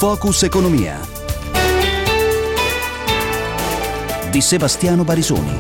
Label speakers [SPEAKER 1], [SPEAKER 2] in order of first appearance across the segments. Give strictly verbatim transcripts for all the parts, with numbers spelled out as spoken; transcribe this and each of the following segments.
[SPEAKER 1] Focus Economia di Sebastiano Barisoni.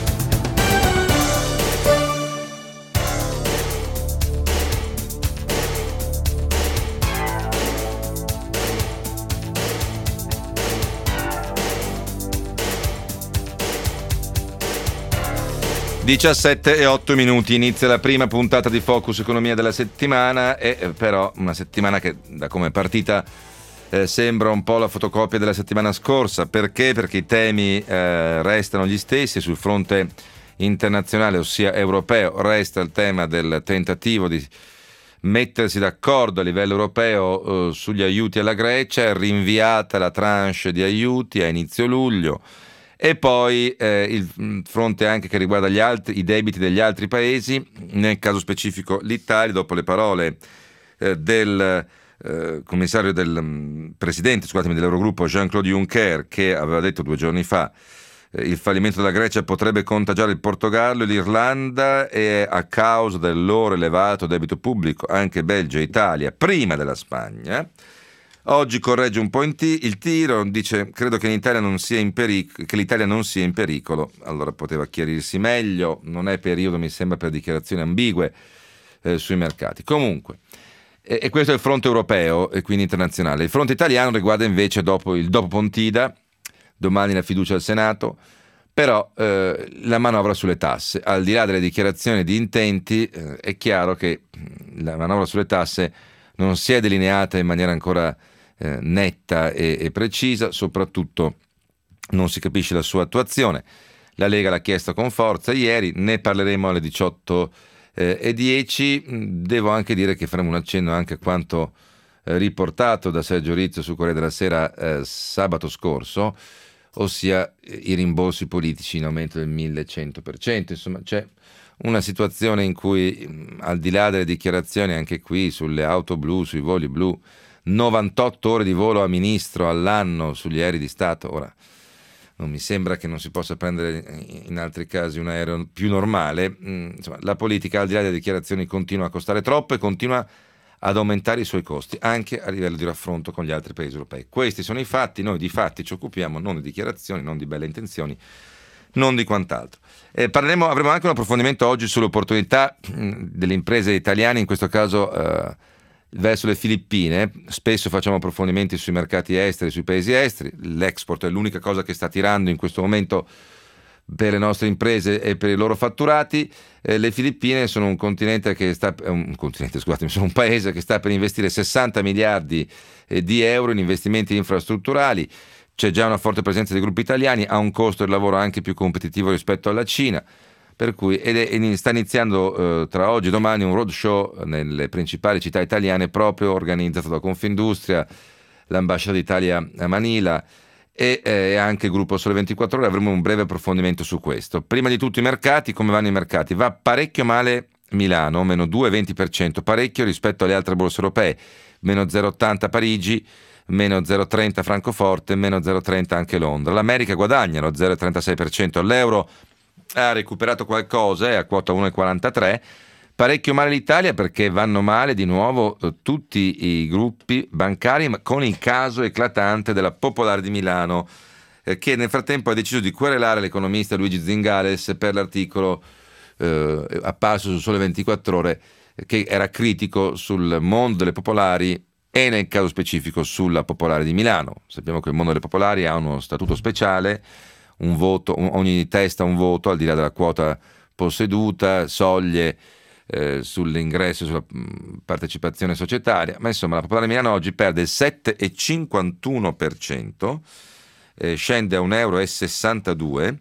[SPEAKER 2] diciassette e otto minuti, inizia la prima puntata di Focus Economia della settimana, e però una settimana che da come è partita eh, sembra un po' la fotocopia della settimana scorsa. Perché? Perché i temi eh, restano gli stessi. Sul fronte internazionale, ossia europeo, resta il tema del tentativo di mettersi d'accordo a livello europeo eh, sugli aiuti alla Grecia, rinviata la tranche di aiuti a inizio luglio. E poi eh, il fronte anche che riguarda gli altri, i debiti degli altri paesi, nel caso specifico l'Italia, dopo le parole eh, del eh, commissario del um, presidente, scusatemi, dell'Eurogruppo Jean-Claude Juncker, che aveva detto due giorni fa eh, il fallimento della Grecia potrebbe contagiare il Portogallo e l'Irlanda, e a causa del loro elevato debito pubblico anche Belgio e Italia prima della Spagna. Oggi corregge un po' in t- il tiro, dice credo che in Italia non sia in peric- che l'Italia non sia in pericolo. Allora poteva chiarirsi meglio, non è periodo mi sembra per dichiarazioni ambigue eh, sui mercati. Comunque, e-, e questo è il fronte europeo e quindi internazionale. Il fronte italiano riguarda invece dopo il dopo Pontida, domani la fiducia al Senato, però eh, la manovra sulle tasse. Al di là delle dichiarazioni di intenti eh, è chiaro che la manovra sulle tasse non si è delineata in maniera ancora Eh, netta e, e precisa, soprattutto non si capisce la sua attuazione. La Lega l'ha chiesto con forza ieri, ne parleremo alle diciotto e dieci. Devo anche dire che faremo un accenno anche a quanto eh, riportato da Sergio Rizzo su Corriere della Sera eh, sabato scorso, ossia eh, i rimborsi politici in aumento del millecento per cento. Insomma, c'è una situazione in cui mh, al di là delle dichiarazioni anche qui sulle auto blu, sui voli blu, novantotto ore di volo a ministro all'anno sugli aerei di Stato. Ora, non mi sembra che non si possa prendere in altri casi un aereo più normale. Insomma, la politica, al di là delle dichiarazioni, continua a costare troppo e continua ad aumentare i suoi costi, anche a livello di raffronto con gli altri paesi europei. Questi sono i fatti, noi di fatti ci occupiamo, non di dichiarazioni, non di belle intenzioni, non di quant'altro. Eh, parleremo, avremo anche un approfondimento oggi sulle opportunità delle imprese italiane, in questo caso eh, verso le Filippine. Spesso facciamo approfondimenti sui mercati esteri, sui paesi esteri. L'export è l'unica cosa che sta tirando in questo momento per le nostre imprese e per i loro fatturati. Eh, le Filippine sono un continente che sta un continente, scusatemi, sono un paese che sta per investire sessanta miliardi eh, di euro in investimenti infrastrutturali. C'è già una forte presenza di gruppi italiani, ha un costo del lavoro anche più competitivo rispetto alla Cina. Per cui ed è, sta iniziando eh, tra oggi e domani un roadshow nelle principali città italiane, proprio organizzato da Confindustria, l'ambasciata d'Italia a Manila e eh, anche il gruppo Sole ventiquattro Ore. Avremo un breve approfondimento su questo. Prima di tutto i mercati, come vanno i mercati? Va parecchio male Milano, meno due virgola venti per cento, parecchio rispetto alle altre borse europee, meno zero virgola ottanta Parigi, meno zero virgola trenta Francoforte, meno zero virgola trenta anche Londra. L'America guadagna lo zero virgola trentasei per cento, l'euro ha recuperato qualcosa, è a quota uno virgola quarantatré. Parecchio male l'Italia perché vanno male di nuovo eh, tutti i gruppi bancari, ma con il caso eclatante della Popolare di Milano, eh, che nel frattempo ha deciso di querelare l'economista Luigi Zingales per l'articolo eh, apparso su Sole ventiquattro Ore, eh, che era critico sul mondo delle popolari e nel caso specifico sulla Popolare di Milano. Sappiamo che il mondo delle popolari ha uno statuto speciale, un voto, ogni testa un voto al di là della quota posseduta, soglie eh, sull'ingresso, sulla mh, partecipazione societaria, ma insomma la Popolare di Milano oggi perde il sette virgola cinquantuno per cento, eh, scende a un euro e sessantadue,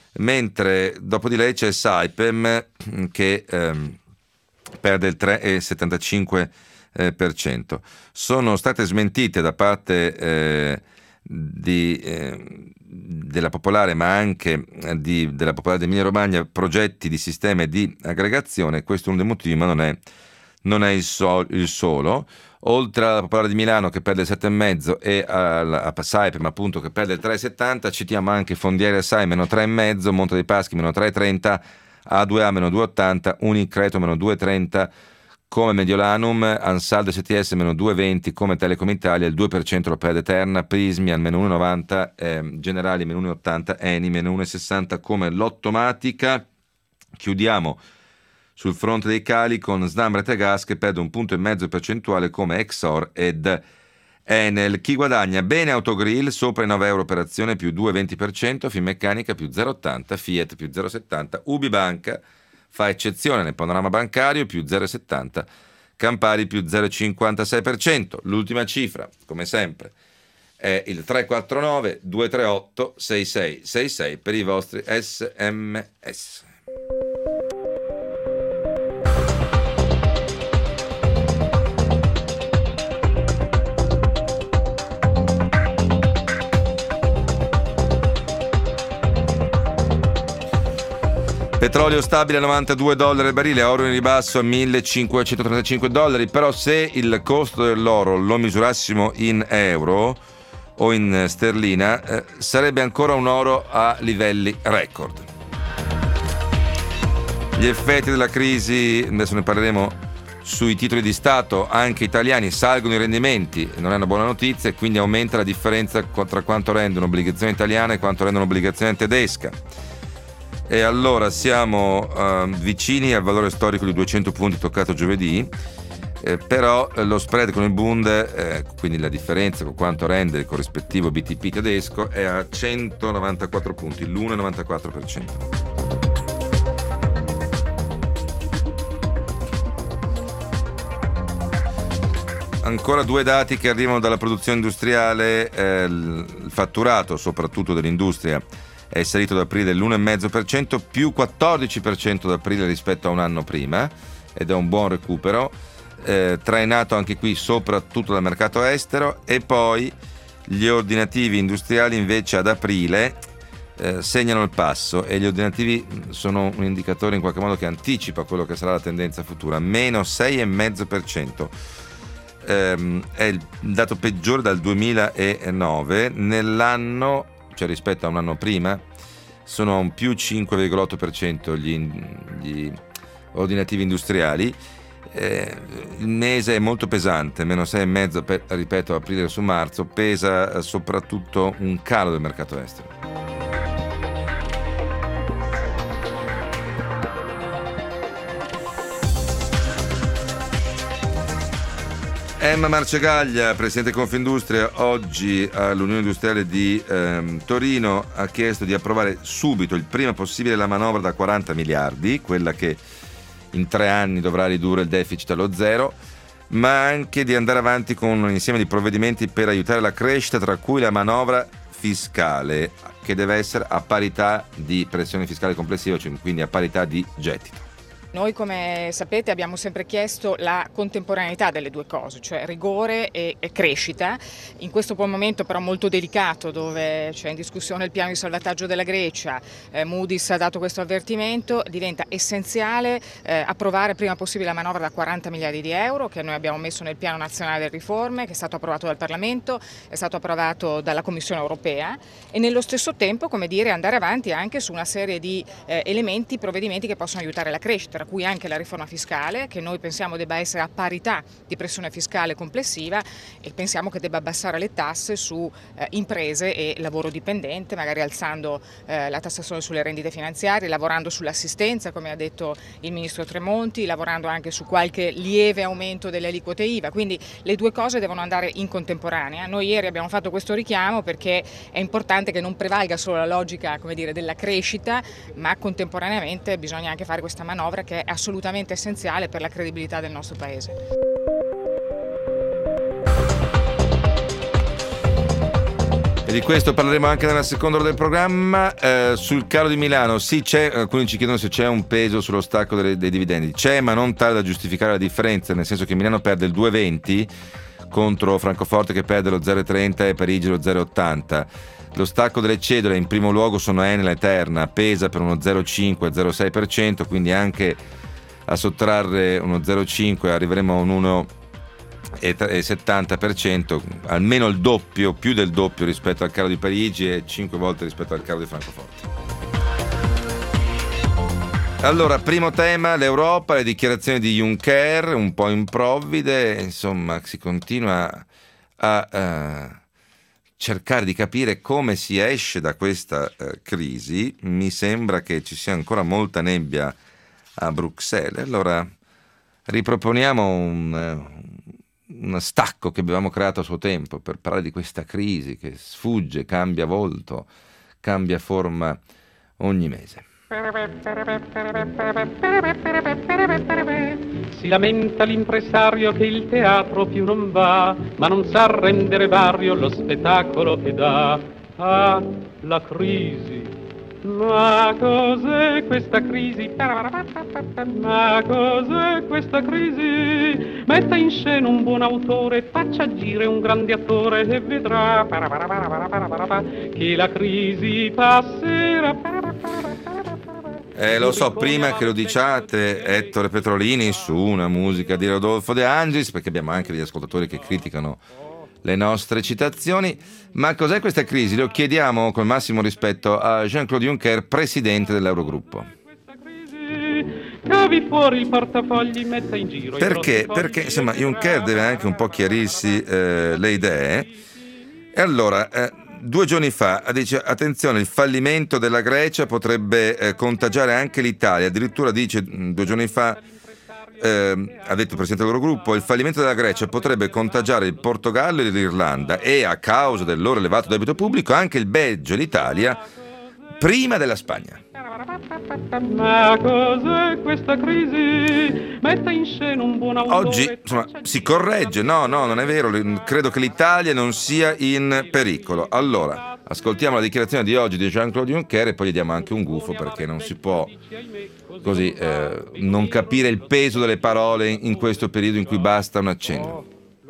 [SPEAKER 2] mentre dopo di lei c'è Saipem che ehm, perde il tre virgola settantacinque per cento. Sono state smentite da parte eh, di eh, della Popolare, ma anche di, della Popolare di Emilia Romagna, progetti di sistemi di aggregazione. Questo è uno dei motivi, ma non è, non è il, so, il solo. Oltre alla Popolare di Milano che perde il sette virgola cinque e alla, a Saipem appunto che perde il tre virgola settanta, citiamo anche Fondiere Assai meno tre virgola cinque, Monte dei Paschi meno tre virgola trenta, A due A meno due virgola ottanta, Unicredito meno due virgola trenta, come Mediolanum, Ansaldo S T S meno due virgola venti, come Telecom Italia il due per cento lo perde Terna, Prismi al meno uno virgola novanta, eh, Generali meno uno virgola ottanta, Eni meno uno virgola sessanta come Lottomatica. Chiudiamo sul fronte dei cali con Snam Rete Gas che perde un punto e mezzo percentuale come Exor ed Enel. Chi guadagna? Bene Autogrill sopra i nove euro per azione più due virgola venti per cento, Finmeccanica più zero virgola ottanta, Fiat più zero virgola settanta, Ubibanca fa eccezione nel panorama bancario più zero virgola settanta, Campari più zero virgola cinquantasei per cento. L'ultima cifra, come sempre, è il tre quattro nove due tre otto sei sei sei sei per i vostri S M S. Petrolio stabile a novantadue dollari al barile, oro in ribasso a millecinquecentotrentacinque dollari, però se il costo dell'oro lo misurassimo in euro o in sterlina eh, sarebbe ancora un oro a livelli record. Gli effetti della crisi, adesso ne parleremo sui titoli di Stato, anche italiani, salgono i rendimenti, non è una buona notizia, e quindi aumenta la differenza tra quanto rende un'obbligazione italiana e quanto rende un'obbligazione tedesca. E allora siamo uh, vicini al valore storico di duecento punti toccato giovedì, eh, però eh, lo spread con il Bund, eh, quindi la differenza con quanto rende il corrispettivo B T P tedesco, è a centonovantaquattro punti, l'uno virgola novantaquattro per cento. Ancora due dati che arrivano dalla produzione industriale, eh, il fatturato soprattutto dell'industria è salito ad aprile dell'uno virgola cinque per cento, più quattordici per cento ad aprile rispetto a un anno prima, ed è un buon recupero, eh, trainato anche qui soprattutto dal mercato estero. E poi gli ordinativi industriali invece ad aprile eh, segnano il passo, e gli ordinativi sono un indicatore in qualche modo che anticipa quello che sarà la tendenza futura, meno sei virgola cinque per cento. ehm, è il dato peggiore dal duemilanove. Nell'anno, cioè rispetto a un anno prima, sono a un più cinque virgola otto per cento gli, gli ordinativi industriali. Eh, il mese è molto pesante, meno sei virgola cinque per, ripeto, aprile su marzo, pesa soprattutto un calo del mercato estero. Emma Marcegaglia, presidente Confindustria, oggi all'Unione Industriale di ehm, Torino ha chiesto di approvare subito, il prima possibile, la manovra da quaranta miliardi, quella che in tre anni dovrà ridurre il deficit allo zero, ma anche di andare avanti con un insieme di provvedimenti per aiutare la crescita, tra cui la manovra fiscale, che deve essere a parità di pressione fiscale complessiva, cioè quindi a parità di gettito.
[SPEAKER 3] Noi, come sapete, abbiamo sempre chiesto la contemporaneità delle due cose, cioè rigore e, e crescita. In questo momento però molto delicato, dove c'è in discussione il piano di salvataggio della Grecia, eh, Moody's ha dato questo avvertimento, diventa essenziale eh, approvare prima possibile la manovra da quaranta miliardi di euro che noi abbiamo messo nel piano nazionale delle riforme, che è stato approvato dal Parlamento, è stato approvato dalla Commissione europea, e nello stesso tempo, come dire, andare avanti anche su una serie di eh, elementi, provvedimenti che possono aiutare la crescita, tra cui anche la riforma fiscale, che noi pensiamo debba essere a parità di pressione fiscale complessiva, e pensiamo che debba abbassare le tasse su eh, imprese e lavoro dipendente, magari alzando eh, la tassazione sulle rendite finanziarie, lavorando sull'assistenza, come ha detto il ministro Tremonti, lavorando anche su qualche lieve aumento delle aliquote I V A. Quindi le due cose devono andare in contemporanea. Noi ieri abbiamo fatto questo richiamo perché è importante che non prevalga solo la logica, come dire, della crescita, ma contemporaneamente bisogna anche fare questa manovra che è assolutamente essenziale per la credibilità del nostro Paese.
[SPEAKER 2] E di questo parleremo anche nella seconda ora del programma. Eh, sul calo di Milano, sì, c'è, alcuni ci chiedono se c'è un peso sullo stacco dei, dei dividendi. C'è, ma non tale da giustificare la differenza, nel senso che Milano perde il due virgola venti contro Francoforte che perde lo zero virgola trenta e Parigi lo zero virgola ottanta. Lo stacco delle cedole in primo luogo sono Enel e Terna, pesa per uno zero virgola cinque zero virgola sei per cento, quindi anche a sottrarre uno zero virgola cinque arriveremo a un uno virgola settanta per cento, almeno il doppio, più del doppio rispetto al calo di Parigi e cinque volte rispetto al calo di Francoforte. Allora, primo tema, l'Europa, le dichiarazioni di Juncker, un po' improvvide, insomma, si continua a uh, cercare di capire come si esce da questa uh, crisi. Mi sembra che ci sia ancora molta nebbia a Bruxelles. Allora, riproponiamo un, uh, un stacco che avevamo creato a suo tempo per parlare di questa crisi che sfugge, cambia volto, cambia forma ogni mese.
[SPEAKER 4] Si lamenta l'impresario che il teatro più non va, ma non sa rendere vario lo spettacolo che dà. Ah, la crisi. Ma cos'è questa crisi? Ma cos'è questa crisi? Metta in scena un buon autore, faccia agire un grande attore e vedrà che la crisi passerà.
[SPEAKER 2] Eh, lo so, prima che lo diciate, Ettore Petrolini su una musica di Rodolfo De Angelis, perché abbiamo anche degli ascoltatori che criticano le nostre citazioni. Ma cos'è questa crisi? Lo chiediamo col massimo rispetto a Jean-Claude Juncker, presidente dell'Eurogruppo.
[SPEAKER 4] Cavi fuori il portafogli, metta in giro.
[SPEAKER 2] Perché? Perché insomma Juncker deve anche un po' chiarirsi eh, le idee. E allora, eh, due giorni fa dice attenzione, il fallimento della Grecia potrebbe eh, contagiare anche l'Italia. Addirittura dice due giorni fa, eh, ha detto il presidente dell'Eurogruppo, il fallimento della Grecia potrebbe contagiare il Portogallo e l'Irlanda e a causa del loro elevato debito pubblico anche il Belgio e l'Italia prima della Spagna.
[SPEAKER 4] Ma cos'è questa crisi? Metta in scena un buon autore.
[SPEAKER 2] Oggi insomma, si corregge, no, no, non è vero, credo che l'Italia non sia in pericolo. Allora, ascoltiamo la dichiarazione di oggi di Jean-Claude Juncker e poi gli diamo anche un gufo, perché non si può così eh, non capire il peso delle parole in questo periodo in cui basta un accenno.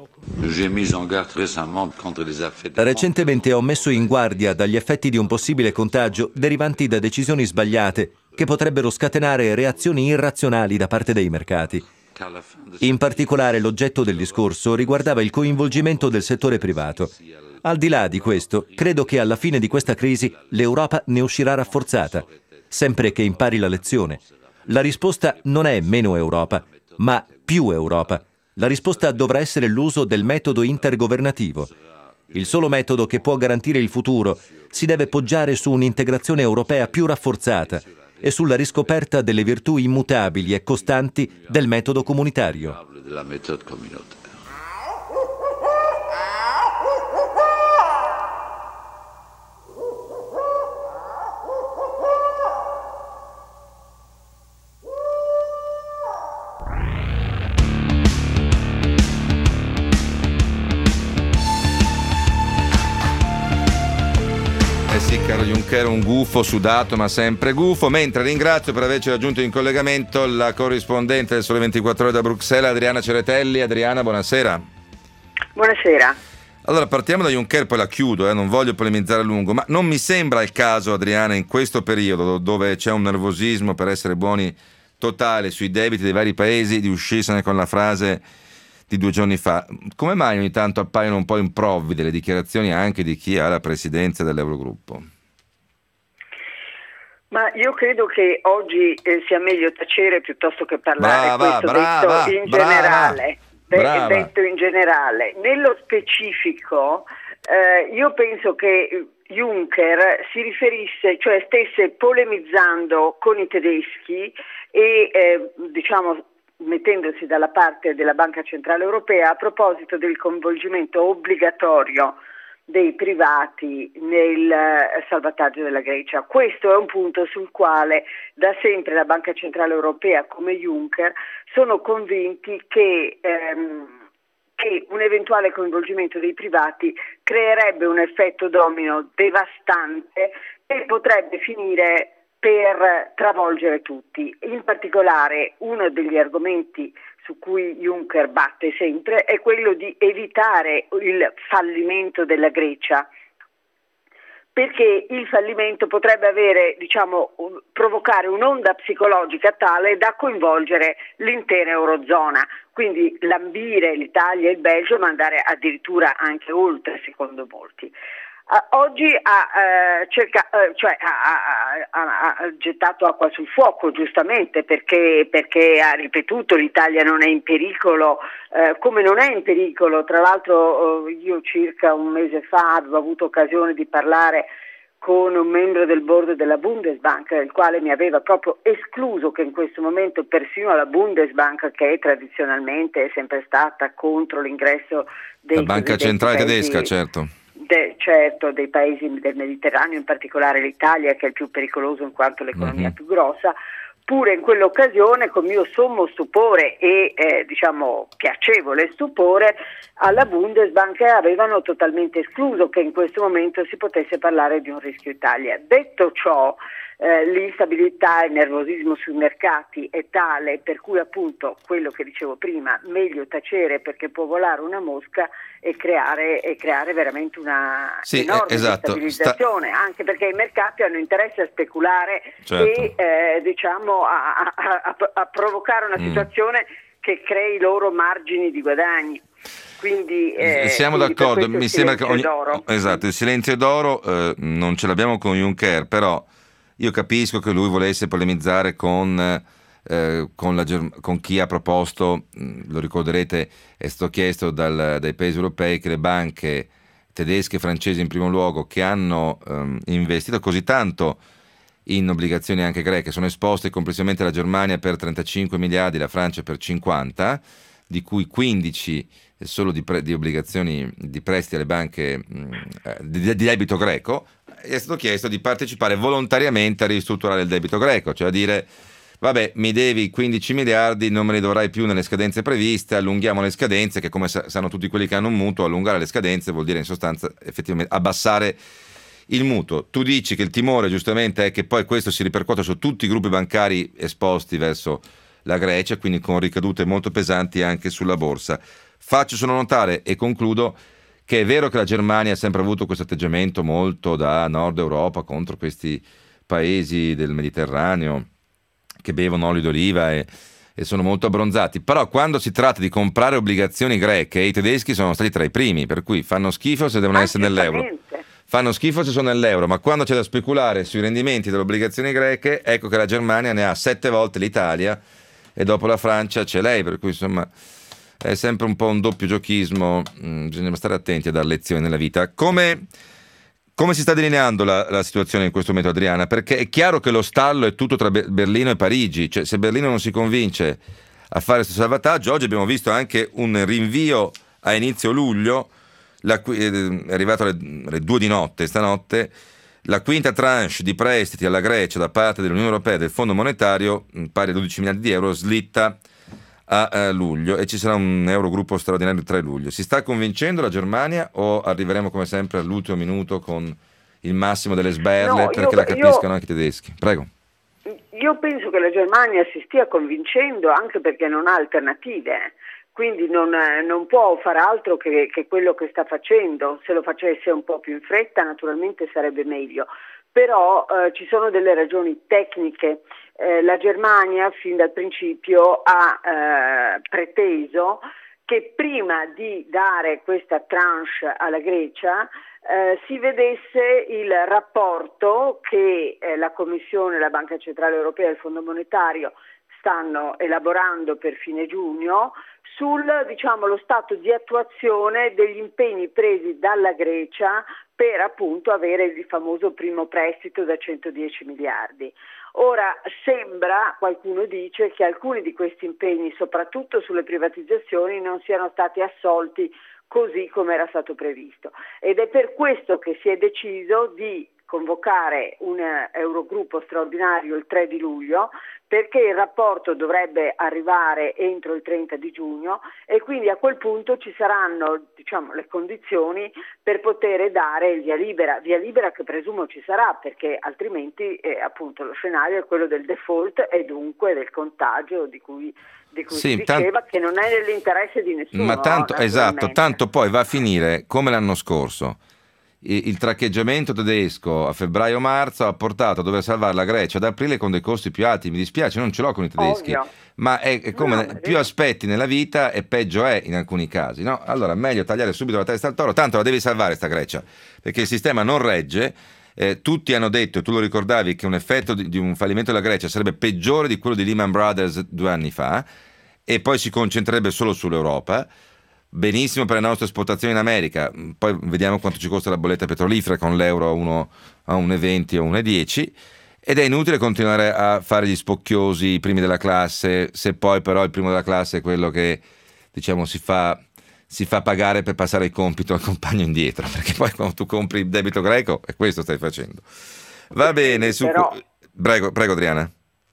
[SPEAKER 5] Recentemente ho messo in guardia dagli effetti di un possibile contagio derivanti da decisioni sbagliate che potrebbero scatenare reazioni irrazionali da parte dei mercati. In particolare l'oggetto del discorso riguardava il coinvolgimento del settore privato. Al di là di questo, credo che alla fine di questa crisi l'Europa ne uscirà rafforzata, sempre che impari la lezione. La risposta non è meno Europa, ma più Europa. La risposta dovrà essere l'uso del metodo intergovernativo. Il solo metodo che può garantire il futuro si deve poggiare su un'integrazione europea più rafforzata e sulla riscoperta delle virtù immutabili e costanti del metodo comunitario.
[SPEAKER 2] Caro Juncker, un gufo sudato ma sempre gufo, mentre ringrazio per averci raggiunto in collegamento la corrispondente del Sole ventiquattro Ore da Bruxelles, Adriana Ceretelli. Adriana, buonasera.
[SPEAKER 6] Buonasera.
[SPEAKER 2] Allora, partiamo da Juncker, poi la chiudo, eh, non voglio polemizzare a lungo, ma non mi sembra il caso, Adriana, in questo periodo dove c'è un nervosismo, per essere buoni, totale sui debiti dei vari paesi, di uscirsene con la frase di due giorni fa. Come mai ogni tanto appaiono un po' improvvide le dichiarazioni anche di chi ha la presidenza dell'Eurogruppo?
[SPEAKER 6] Ma io credo che oggi eh, sia meglio tacere piuttosto che parlare.
[SPEAKER 2] Brava,
[SPEAKER 6] questo
[SPEAKER 2] brava,
[SPEAKER 6] detto in
[SPEAKER 2] brava,
[SPEAKER 6] generale.
[SPEAKER 2] brava.
[SPEAKER 6] Detto in generale. Nello specifico, eh, io penso che Juncker si riferisse, cioè stesse polemizzando con i tedeschi e eh, diciamo mettendosi dalla parte della Banca Centrale Europea a proposito del coinvolgimento obbligatorio dei privati nel salvataggio della Grecia. Questo è un punto sul quale da sempre la Banca Centrale Europea come Juncker sono convinti che, ehm, che un eventuale coinvolgimento dei privati creerebbe un effetto domino devastante e potrebbe finire per travolgere tutti. In particolare uno degli argomenti su cui Juncker batte sempre è quello di evitare il fallimento della Grecia, perché il fallimento potrebbe avere, diciamo, provocare un'onda psicologica tale da coinvolgere l'intera Eurozona, quindi lambire l'Italia e il Belgio, ma andare addirittura anche oltre, secondo molti. Uh, oggi ha, uh, cerca, uh, cioè, ha, ha, ha gettato acqua sul fuoco, giustamente, perché, perché ha ripetuto l'Italia non è in pericolo, uh, come non è in pericolo. Tra l'altro uh, io circa un mese fa avevo avuto occasione di parlare con un membro del board della Bundesbank, il quale mi aveva proprio escluso che in questo momento persino la Bundesbank, che tradizionalmente è sempre stata contro l'ingresso dei
[SPEAKER 2] la banca centrale
[SPEAKER 6] paesi,
[SPEAKER 2] tedesca, certo.
[SPEAKER 6] De, certo, dei paesi del Mediterraneo, in particolare l'Italia, che è il più pericoloso in quanto l'economia mm-hmm. più grossa, pure in quell'occasione, con mio sommo stupore e eh, diciamo piacevole stupore, alla Bundesbank avevano totalmente escluso che in questo momento si potesse parlare di un rischio Italia. Detto ciò, eh, l'instabilità e il nervosismo sui mercati è tale per cui, appunto, quello che dicevo prima, meglio tacere perché può volare una mosca e creare, e creare veramente una
[SPEAKER 2] sì,
[SPEAKER 6] enorme
[SPEAKER 2] esatto.
[SPEAKER 6] destabilizzazione, Sta... anche perché i mercati hanno interesse a speculare
[SPEAKER 2] certo.
[SPEAKER 6] e eh, diciamo a, a, a, a provocare una situazione mm. che crei loro margini di guadagni. Quindi, eh,
[SPEAKER 2] siamo
[SPEAKER 6] quindi
[SPEAKER 2] d'accordo, mi sembra che ogni...
[SPEAKER 6] d'oro.
[SPEAKER 2] esatto, il silenzio d'oro eh, non ce l'abbiamo con Juncker, però io capisco che lui volesse polemizzare con, eh, con, la, con chi ha proposto, lo ricorderete, è stato chiesto dal, dai paesi europei che le banche tedesche e francesi in primo luogo, che hanno um, investito così tanto in obbligazioni anche greche, sono esposte complessivamente la Germania per trentacinque miliardi, la Francia per cinquanta, di cui quindici solo di, pre, di obbligazioni di prestiti alle banche mh, di, di debito greco. È stato chiesto di partecipare volontariamente a ristrutturare il debito greco, cioè a dire vabbè, mi devi quindici miliardi, non me li dovrai più nelle scadenze previste, allunghiamo le scadenze, che come sanno tutti quelli che hanno un mutuo, allungare le scadenze vuol dire in sostanza effettivamente abbassare il mutuo. Tu dici che il timore giustamente è che poi questo si ripercuota su tutti i gruppi bancari esposti verso la Grecia, quindi con ricadute molto pesanti anche sulla borsa. Faccio solo notare, e concludo, che è vero che la Germania ha sempre avuto questo atteggiamento molto da Nord Europa contro questi paesi del Mediterraneo che bevono olio d'oliva e, e sono molto abbronzati, però quando si tratta di comprare obbligazioni greche i tedeschi sono stati tra i primi, per cui fanno schifo se devono essere nell'euro, fanno schifo se sono nell'euro, ma quando c'è da speculare sui rendimenti delle obbligazioni greche, ecco che la Germania ne ha sette volte l'Italia e dopo la Francia c'è lei, per cui insomma è sempre un po' un doppio giochismo, mm, bisogna stare attenti a dare lezioni nella vita. Come, come si sta delineando la, la situazione in questo momento, Adriana? Perché è chiaro che lo stallo è tutto tra Berlino e Parigi, cioè se Berlino non si convince a fare questo salvataggio, oggi abbiamo visto anche un rinvio a inizio luglio, la, è arrivato alle, alle due di notte stanotte, la quinta tranche di prestiti alla Grecia da parte dell'Unione Europea e del Fondo Monetario, pari a dodici miliardi di euro, slitta a, a luglio, e ci sarà un Eurogruppo straordinario il tre luglio. Si sta convincendo la Germania o arriveremo come sempre all'ultimo minuto con il massimo delle sberle,
[SPEAKER 6] no,
[SPEAKER 2] perché
[SPEAKER 6] io,
[SPEAKER 2] la capiscano
[SPEAKER 6] io,
[SPEAKER 2] anche i tedeschi? Prego.
[SPEAKER 6] Io penso che la Germania si stia convincendo anche perché non ha alternative, quindi non, non può fare altro che, che quello che sta facendo. Se lo facesse un po' più in fretta naturalmente sarebbe meglio, però eh, ci sono delle ragioni tecniche. Eh, la Germania fin dal principio ha eh, preteso che prima di dare questa tranche alla Grecia eh, si vedesse il rapporto che eh, la Commissione, la Banca Centrale Europea e il Fondo Monetario stanno elaborando per fine giugno sul, diciamo, lo stato di attuazione degli impegni presi dalla Grecia per appunto avere il famoso primo prestito da centodieci miliardi. Ora sembra, qualcuno dice, che alcuni di questi impegni, soprattutto sulle privatizzazioni, non siano stati assolti così come era stato previsto, ed è per questo che si è deciso di convocare un Eurogruppo straordinario il tre di luglio, perché il rapporto dovrebbe arrivare entro il trenta di giugno e quindi a quel punto ci saranno, diciamo, le condizioni per poter dare il via libera, via libera che presumo ci sarà, perché altrimenti eh, appunto lo scenario è quello del default e dunque del contagio di cui di cui sì, si diceva tant- che non è nell'interesse di nessuno.
[SPEAKER 2] Ma tanto, esatto, tanto poi va a finire come l'anno scorso. il traccheggiamento tedesco a febbraio-marzo ha portato a dover salvare la Grecia ad aprile con dei costi più alti. Mi dispiace, non ce l'ho con i tedeschi,
[SPEAKER 6] Ovvio.
[SPEAKER 2] ma è, è come
[SPEAKER 6] No,
[SPEAKER 2] ne-
[SPEAKER 6] è
[SPEAKER 2] più
[SPEAKER 6] vero.
[SPEAKER 2] aspetti nella vita e peggio è in alcuni casi, no? Allora meglio tagliare subito la testa al toro, tanto la devi salvare sta Grecia, perché il sistema non regge. Eh, tutti hanno detto, e tu lo ricordavi, che un effetto di, di un fallimento della Grecia sarebbe peggiore di quello di Lehman Brothers due anni fa, e poi si concentrerebbe solo sull'Europa. Benissimo per le nostre esportazioni in America, poi vediamo quanto ci costa la bolletta petrolifera con l'euro a uno a uno virgola venti o uno virgola dieci, ed è inutile continuare a fare gli spocchiosi, i primi della classe, se poi però il primo della classe è quello che, diciamo, si fa, si fa pagare per passare il compito al compagno indietro, perché poi quando tu compri il debito greco è questo stai facendo. Va bene, su...
[SPEAKER 6] Però-
[SPEAKER 2] prego, prego Adriana.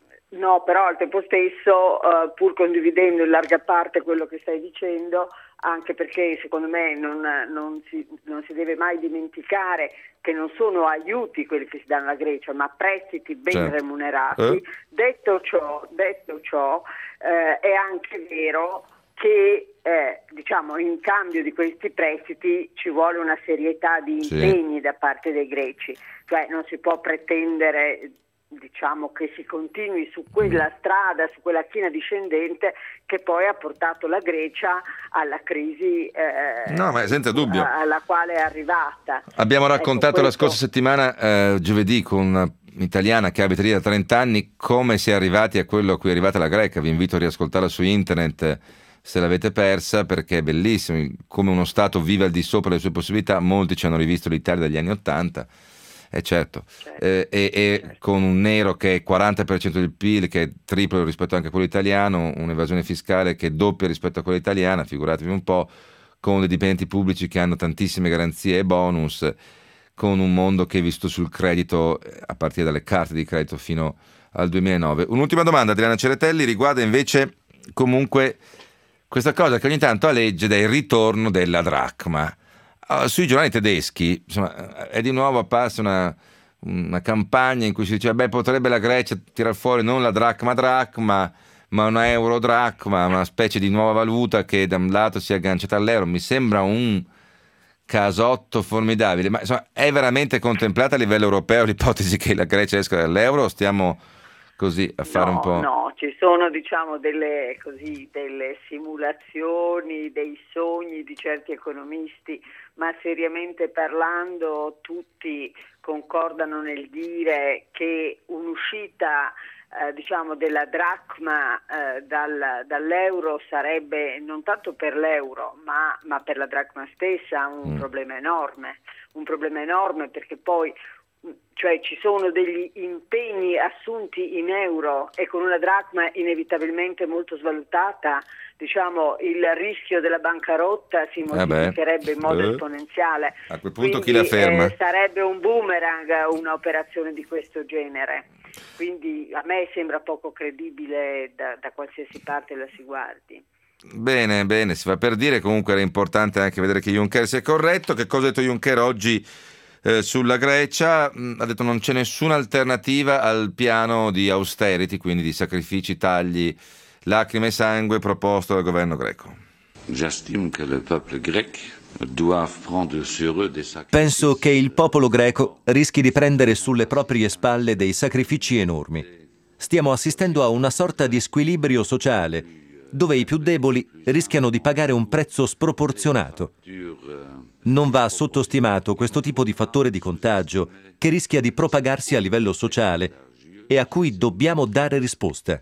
[SPEAKER 6] No, però al tempo stesso, eh, pur condividendo in larga parte quello che stai dicendo, anche perché secondo me non, non, si, non si deve mai dimenticare che non sono aiuti quelli che si danno alla Grecia, ma prestiti ben
[SPEAKER 2] Certo.
[SPEAKER 6] remunerati.
[SPEAKER 2] Eh?
[SPEAKER 6] Detto ciò, detto ciò eh, è anche vero che eh, diciamo in cambio di questi prestiti ci vuole una serietà di
[SPEAKER 2] Sì.
[SPEAKER 6] impegni da parte dei greci, cioè non si può pretendere, diciamo, che si continui su quella strada, su quella china discendente che poi ha portato la Grecia alla crisi eh,
[SPEAKER 2] No, ma senza dubbio.
[SPEAKER 6] a- alla quale è arrivata.
[SPEAKER 2] Abbiamo raccontato
[SPEAKER 6] Ecco,
[SPEAKER 2] la
[SPEAKER 6] questo-
[SPEAKER 2] scorsa settimana, eh, giovedì, con una italiana che abita lì da trenta anni, come si è arrivati a quello a cui è arrivata la greca. Vi invito a riascoltarla su internet eh, se l'avete persa, perché è bellissimo, come uno Stato vive al di sopra delle sue possibilità. Molti ci hanno rivisto l'Italia dagli anni Ottanta, eh, certo,
[SPEAKER 6] Certo.
[SPEAKER 2] Eh, e, e
[SPEAKER 6] Certo.
[SPEAKER 2] con un nero che è quaranta per cento del P I L, che è triplo rispetto anche a quello italiano, un'evasione fiscale che è doppia rispetto a quella italiana, figuratevi un po', con dei dipendenti pubblici che hanno tantissime garanzie e bonus, con un mondo che è visto sul credito eh, a partire dalle carte di credito fino al duemilanove. Un'ultima domanda, Adriana Ceretelli, riguarda invece comunque questa cosa che ogni tanto alleggia del ritorno della dracma. Uh, sui giornali tedeschi, insomma, è di nuovo apparsa una, una campagna in cui si diceva beh, potrebbe la Grecia tirar fuori non la dracma dracma, ma una euro dracma, una specie di nuova valuta che da un lato si è agganciata all'euro. Mi sembra un casotto formidabile, ma insomma, è veramente contemplata a livello europeo l'ipotesi che la Grecia esca dall'euro, o stiamo così a fare
[SPEAKER 6] no,
[SPEAKER 2] un po'...
[SPEAKER 6] No, ci sono diciamo delle, così, delle simulazioni, dei sogni di certi economisti, ma seriamente parlando tutti concordano nel dire che un'uscita eh, diciamo della dracma eh, dal, dall'euro sarebbe non tanto per l'euro ma, ma per la dracma stessa un
[SPEAKER 2] Mm.
[SPEAKER 6] problema enorme, un problema enorme perché poi cioè ci sono degli impegni assunti in euro e con una dracma inevitabilmente molto svalutata, diciamo il rischio della bancarotta si moltiplicherebbe in modo
[SPEAKER 2] Eh.
[SPEAKER 6] esponenziale.
[SPEAKER 2] A quel punto
[SPEAKER 6] Quindi,
[SPEAKER 2] chi la ferma?
[SPEAKER 6] eh, sarebbe un boomerang un'operazione di questo genere. Quindi a me sembra poco credibile da, da qualsiasi parte la si guardi.
[SPEAKER 2] Bene, bene, si va per dire, comunque era importante anche vedere che Juncker sia corretto. Che cosa ha detto Juncker oggi eh, sulla Grecia? Mm, ha detto non c'è nessuna alternativa al piano di austerity, quindi di sacrifici, tagli, lacrime e sangue proposto dal governo greco.
[SPEAKER 7] J'estime que le peuple grec doit prendre sur eux des sacrifices.
[SPEAKER 5] Penso che il popolo greco rischi di prendere sulle proprie spalle dei sacrifici enormi. Stiamo assistendo a una sorta di squilibrio sociale, dove i più deboli rischiano di pagare un prezzo sproporzionato. Non va sottostimato questo tipo di fattore di contagio che rischia di propagarsi a livello sociale e a cui dobbiamo dare risposta.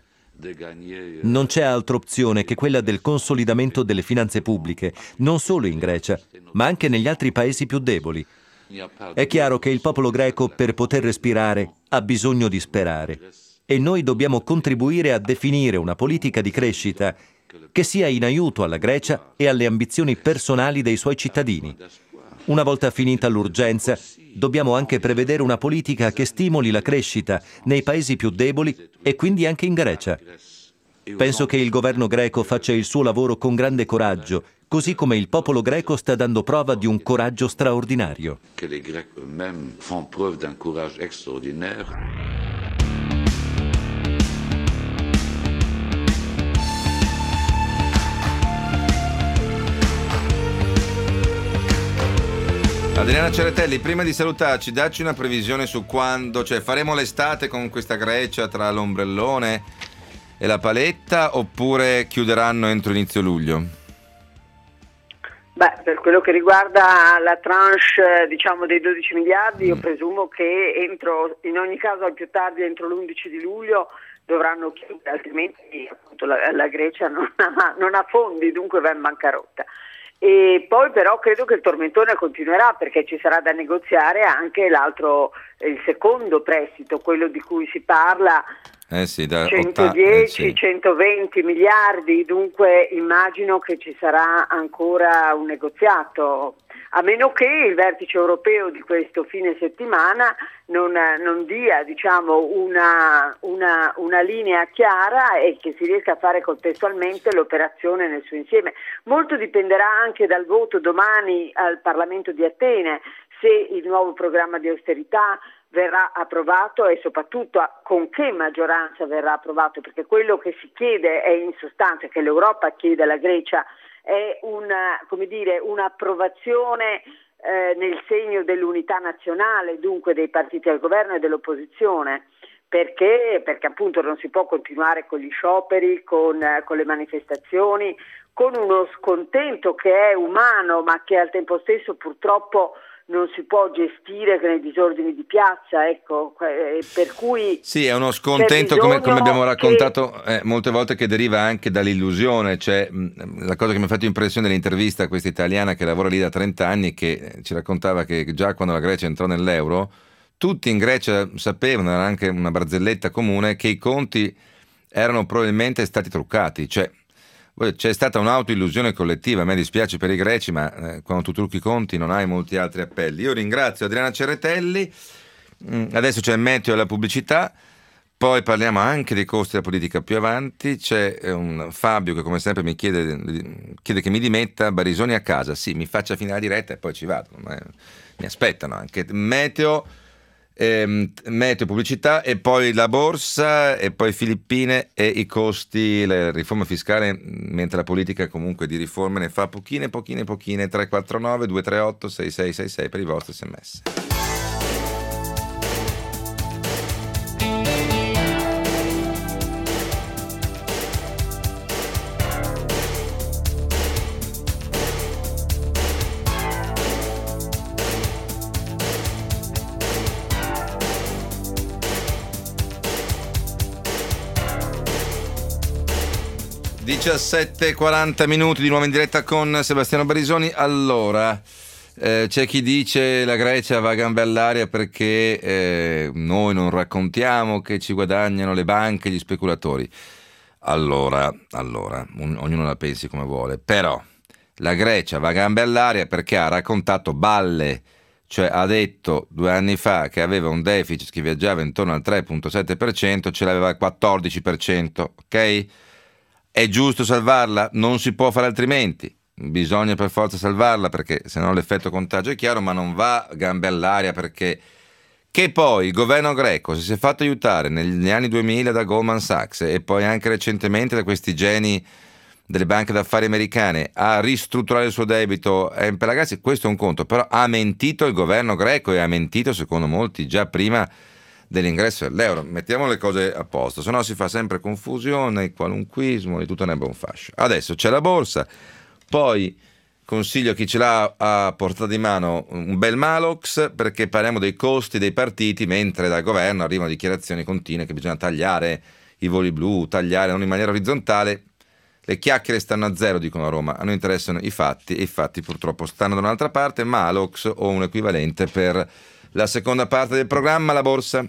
[SPEAKER 5] Non c'è altra opzione che quella del consolidamento delle finanze pubbliche, non solo in Grecia, ma anche negli altri paesi più deboli. È chiaro che il popolo greco, per poter respirare, ha bisogno di sperare. E noi dobbiamo contribuire a definire una politica di crescita che sia in aiuto alla Grecia e alle ambizioni personali dei suoi cittadini. Una volta finita l'urgenza, dobbiamo anche prevedere una politica che stimoli la crescita nei paesi più deboli e quindi anche in Grecia. Penso che il governo greco faccia il suo lavoro con grande coraggio, così come il popolo greco sta dando prova di un coraggio straordinario.
[SPEAKER 7] Que les Grecs eux-mêmes font preuve d'un courage extraordinaire.
[SPEAKER 2] Adriana Ceretelli, prima di salutarci, dacci una previsione su quando, cioè faremo l'estate con questa Grecia tra l'ombrellone e la paletta oppure chiuderanno entro inizio luglio?
[SPEAKER 6] Beh, per quello che riguarda la tranche diciamo dei dodici miliardi, io
[SPEAKER 2] mm.
[SPEAKER 6] presumo che entro, in ogni caso al più tardi entro l'undici di luglio dovranno chiudere, altrimenti appunto la, la Grecia non ha, non ha fondi, dunque va in bancarotta. E poi però credo che il tormentone continuerà, perché ci sarà da negoziare anche l'altro, il secondo prestito, quello di cui si parla,
[SPEAKER 2] eh sì, da
[SPEAKER 6] centodieci,
[SPEAKER 2] eh sì.
[SPEAKER 6] centoventi miliardi, dunque immagino che ci sarà ancora un negoziato, a meno che il vertice europeo di questo fine settimana non, non dia diciamo una, una, una linea chiara e che si riesca a fare contestualmente l'operazione nel suo insieme. Molto dipenderà anche dal voto domani al Parlamento di Atene, se il nuovo programma di austerità verrà approvato e soprattutto con che maggioranza verrà approvato, perché quello che si chiede è in sostanza, che l'Europa chiede alla Grecia, è una, come dire, un'approvazione eh, nel segno dell'unità nazionale, dunque dei partiti al governo e dell'opposizione, perché, perché appunto non si può continuare con gli scioperi, con, eh, con le manifestazioni, con uno scontento che è umano ma che al tempo stesso purtroppo non si può gestire nei disordini di piazza, ecco, per cui
[SPEAKER 2] sì, è uno scontento come, come abbiamo raccontato che... eh, molte volte, che deriva anche dall'illusione. Cioè, mh, la cosa che mi ha fatto impressione dell'intervista a questa italiana che lavora lì da trenta anni, che ci raccontava che già quando la Grecia entrò nell'euro tutti in Grecia sapevano, era anche una barzelletta comune, che i conti erano probabilmente stati truccati. Cioè, c'è stata un'autoillusione collettiva. A me dispiace per i greci, ma eh, quando tu trucchi i conti non hai molti altri appelli. Io ringrazio Adriana Ceretelli. Mm, adesso c'è il meteo e la pubblicità, poi parliamo anche dei costi della politica più avanti. C'è un Fabio che come sempre mi chiede, chiede che mi dimetta. Barisoni a casa, sì, mi faccia finire la diretta e poi ci vado, ma mi aspettano anche meteo. Eh, meteo, pubblicità e poi la borsa e poi Filippine e i costi, la riforma fiscale, mentre la politica comunque di riforme ne fa pochine pochine pochine. Tre quattro nove due tre otto sei sei sei sei per i vostri sms. diciassette e quaranta minuti di nuovo in diretta con Sebastiano Barisoni. Allora, eh, c'è chi dice la Grecia va a gambe all'aria perché eh, noi non raccontiamo che ci guadagnano le banche e gli speculatori. Allora, allora un, ognuno la pensi come vuole, però la Grecia va a gambe all'aria perché ha raccontato balle. Cioè ha detto due anni fa che aveva un deficit che viaggiava intorno al tre virgola sette per cento, ce l'aveva al quattordici per cento, ok? È giusto salvarla? Non si può fare altrimenti, bisogna per forza salvarla perché sennò l'effetto contagio è chiaro, ma non va gambe all'aria perché che poi il governo greco, se si è fatto aiutare negli anni duemila da Goldman Sachs e poi anche recentemente da questi geni delle banche d'affari americane a ristrutturare il suo debito, a impelagarsi, questo è un conto, però ha mentito il governo greco e ha mentito secondo molti già prima dell'ingresso dell'euro. Mettiamo le cose a posto, se no si fa sempre confusione, qualunquismo, di tutto ne un fascio. Adesso c'è la borsa, poi consiglio a chi ce l'ha a portata di mano un bel Malox, perché parliamo dei costi dei partiti, mentre dal governo arrivano dichiarazioni continue che bisogna tagliare i voli blu, tagliare non in maniera orizzontale. Le chiacchiere stanno a zero, dicono a Roma, a noi interessano i fatti e i fatti purtroppo stanno da un'altra parte. Malox o un equivalente per la seconda parte del programma, la borsa.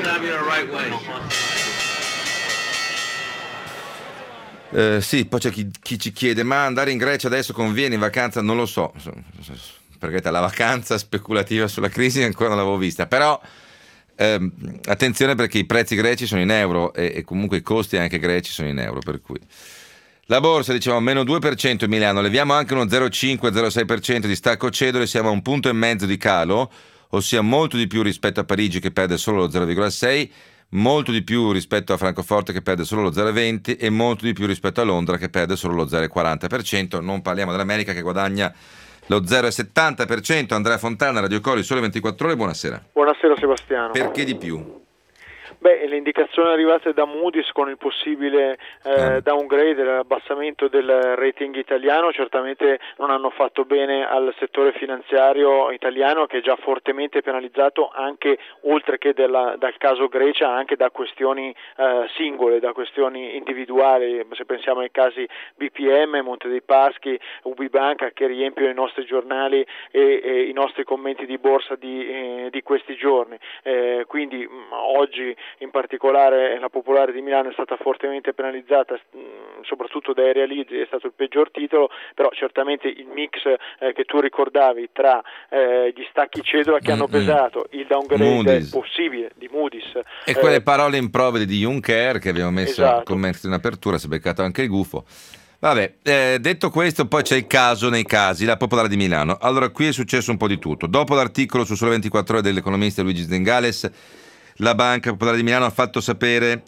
[SPEAKER 2] Eh, sì, poi c'è chi, chi ci chiede, ma andare in Grecia adesso conviene, in vacanza? Non lo so, perché la vacanza speculativa sulla crisi ancora non l'avevo vista, però ehm, attenzione perché i prezzi greci sono in euro e, e comunque i costi anche greci sono in euro, per cui la borsa, diciamo, meno due per cento in Milano, leviamo anche uno zero virgola cinque zero sei per cento di stacco cedole, siamo a un punto e mezzo di calo, ossia molto di più rispetto a Parigi che perde solo lo zero virgola sei, molto di più rispetto a Francoforte che perde solo lo zero virgola venti e molto di più rispetto a Londra che perde solo lo zero virgola quaranta per cento. Non parliamo dell'America che guadagna lo zero virgola settanta per cento. Andrea Fontana, Radio Cori, Sole ventiquattro Ore, buonasera.
[SPEAKER 8] Buonasera Sebastiano.
[SPEAKER 2] Perché di più?
[SPEAKER 8] Beh, le indicazioni arrivate da Moody's con il possibile eh, eh. downgrade, l'abbassamento del rating italiano, certamente non hanno fatto bene al settore finanziario italiano, che è già fortemente penalizzato anche, oltre che della, dal caso Grecia, anche da questioni eh, singole, da questioni individuali. Se pensiamo ai casi B P M, Monte dei Paschi, U B I Banca, che riempiono i nostri giornali e, e i nostri commenti di borsa di, eh, di questi giorni. Eh, quindi mh, oggi in particolare la Popolare di Milano è stata fortemente penalizzata, soprattutto dai realizzi, è stato il peggior titolo, però certamente il mix eh, che tu ricordavi tra eh, gli stacchi cedola che mm-hmm. hanno pesato, il downgrade Moody's. possibile di Moody's
[SPEAKER 2] e quelle
[SPEAKER 8] eh,
[SPEAKER 2] parole improvvide di Juncker che abbiamo messo esatto. commenti in apertura, si è beccato anche il gufo. Vabbè, eh, detto questo, poi c'è il caso nei casi, la Popolare di Milano. Allora, qui è successo un po' di tutto. Dopo l'articolo su Sole ventiquattro Ore dell'economista Luigi Zengales, la Banca Popolare di Milano ha fatto sapere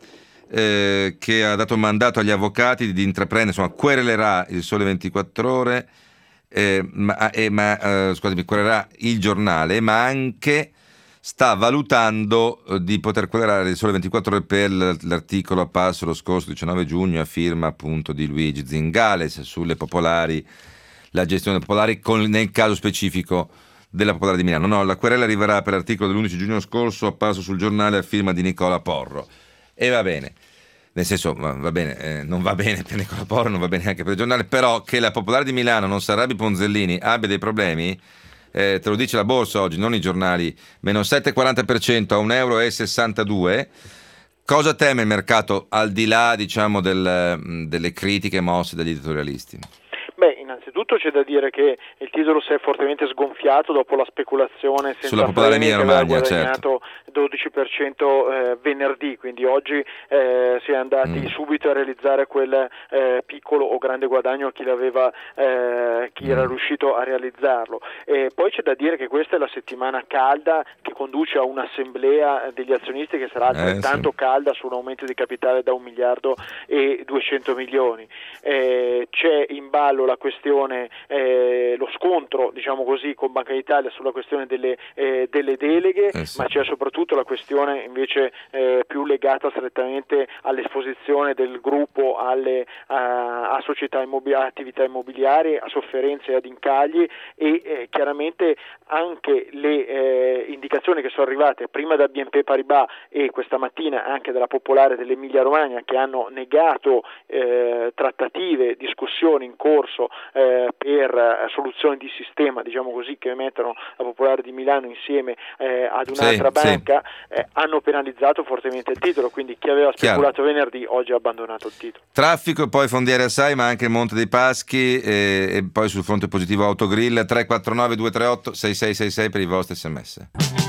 [SPEAKER 2] eh, che ha dato mandato agli avvocati di intraprendere, insomma, querelerà il Sole ventiquattro Ore, eh, ma, eh, ma eh, scusami, querelerà il giornale, ma anche sta valutando eh, di poter querelare il Sole ventiquattro Ore per l'articolo apparso lo scorso diciannove giugno a firma appunto di Luigi Zingales sulle popolari, la gestione delle popolari, con, nel caso specifico della Popolare di Milano. No, la querela arriverà per l'articolo dell'undici giugno scorso apparso sul giornale a firma di Nicola Porro. E va bene, nel senso, va bene, eh, non va bene per Nicola Porro, non va bene anche per il giornale, però che la Popolare di Milano, non Sarrabi Ponzellini, abbia dei problemi, eh, te lo dice la borsa oggi, non i giornali, meno sette virgola quaranta per cento a un euro e sessantadue. Cosa teme il mercato al di là, diciamo, del, delle critiche mosse dagli editorialisti?
[SPEAKER 8] Beh, innanzitutto c'è da dire che il titolo si è fortemente sgonfiato dopo la speculazione senza
[SPEAKER 2] sulla Popolare
[SPEAKER 8] freni che
[SPEAKER 2] Emilia
[SPEAKER 8] aveva
[SPEAKER 2] Romagna,
[SPEAKER 8] guadagnato
[SPEAKER 2] certo.
[SPEAKER 8] dodici per cento eh, venerdì, quindi oggi eh, si è andati mm. subito a realizzare quel eh, piccolo o grande guadagno a chi l'aveva, eh, chi mm. era riuscito a realizzarlo. E poi c'è da dire che questa è la settimana calda che conduce a un'assemblea degli azionisti che sarà altrettanto eh, sì. calda su un aumento di capitale da un miliardo e duecento milioni. Eh, c'è in ballo la questione, eh, lo scontro, diciamo così, con Banca d'Italia sulla questione delle, eh, delle deleghe, eh sì. ma c'è soprattutto la questione invece eh, più legata strettamente all'esposizione del gruppo alle, a, a società immobili- a attività immobiliari, a sofferenze e ad incagli e eh, chiaramente anche le eh, indicazioni che sono arrivate prima da B N P Paribas e questa mattina anche dalla Popolare dell'Emilia Romagna, che hanno negato eh, trattative, discussioni in corso eh, per eh, soluzioni di sistema, diciamo così, che mettono la Popolare di Milano insieme eh, ad un'altra
[SPEAKER 2] sì,
[SPEAKER 8] banca,
[SPEAKER 2] sì.
[SPEAKER 8] Eh, hanno penalizzato fortemente il titolo, quindi chi aveva speculato Chiaro. venerdì oggi ha abbandonato il titolo.
[SPEAKER 2] Traffico, poi Fondiere Assai, ma anche il Monte dei Paschi e, e poi sul fronte positivo Autogrill. Tre quattro nove due tre otto sei sei sei sei per i vostri sms.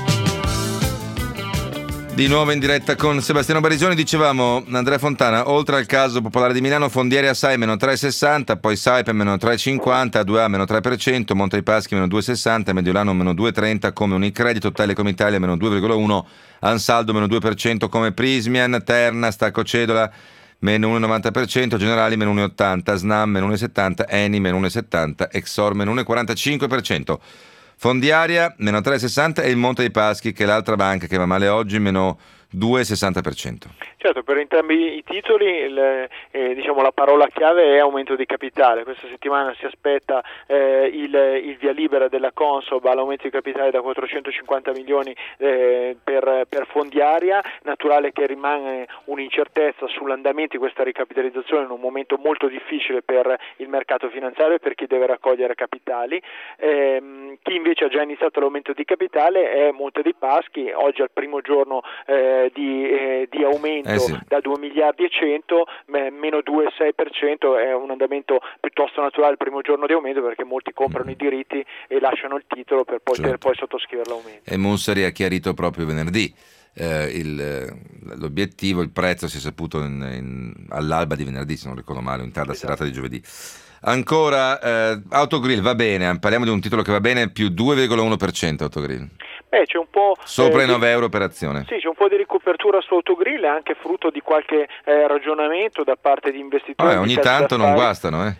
[SPEAKER 2] Di nuovo in diretta con Sebastiano Barisoni, dicevamo Andrea Fontana, oltre al caso Popolare di Milano, Fondiere Assai meno tre virgola sessanta, poi Saipem meno tre virgola cinquanta, A due A meno tre per cento, Monte dei Paschi meno due virgola sessanta, Mediolano meno due virgola trenta, come Unicredit, Telecom Italia meno due virgola uno, Ansaldo meno due per cento come Prismian, Terna, Stacco Cedola meno uno virgola novanta per cento, Generali meno uno virgola ottanta, Snam meno uno virgola settanta, Eni meno uno virgola settanta, Exor meno uno virgola quarantacinque per cento. Fondiaria meno tre virgola sessanta e il Monte dei Paschi, che è l'altra banca che va male oggi, meno due virgola sessanta per cento.
[SPEAKER 8] Certo, per entrambi i titoli il, eh, diciamo, la parola chiave è aumento di capitale. Questa settimana si aspetta eh, il, il via libera della Consob all'aumento di capitale da quattrocentocinquanta milioni eh, per, per Fondiaria. Naturale che rimane un'incertezza sull'andamento di questa ricapitalizzazione in un momento molto difficile per il mercato finanziario e per chi deve raccogliere capitali. Eh, chi invece ha già iniziato l'aumento di capitale è Monte dei Paschi, oggi al primo giorno eh, di, eh, di aumento eh sì. da due miliardi e cento, meno due virgola sei per cento, è un andamento piuttosto naturale il primo giorno di aumento, perché molti comprano mm. i diritti e lasciano il titolo per poter certo. poi sottoscrivere l'aumento.
[SPEAKER 2] E Mussari ha chiarito proprio venerdì eh, il, l'obiettivo, il prezzo si è saputo in, in, all'alba di venerdì, se non ricordo male, in tarda esatto. serata di giovedì. Ancora eh, Autogrill, va bene, parliamo di un titolo che va bene, più due virgola uno per cento Autogrill.
[SPEAKER 8] Eh, c'è un po'
[SPEAKER 2] sopra
[SPEAKER 8] eh,
[SPEAKER 2] i nove
[SPEAKER 8] di,
[SPEAKER 2] euro per azione.
[SPEAKER 8] Sì, c'è un po' di ricopertura su Autogrill, è anche frutto di qualche eh, ragionamento da parte di investitori.
[SPEAKER 2] Ah, ogni tanto non guastano, eh.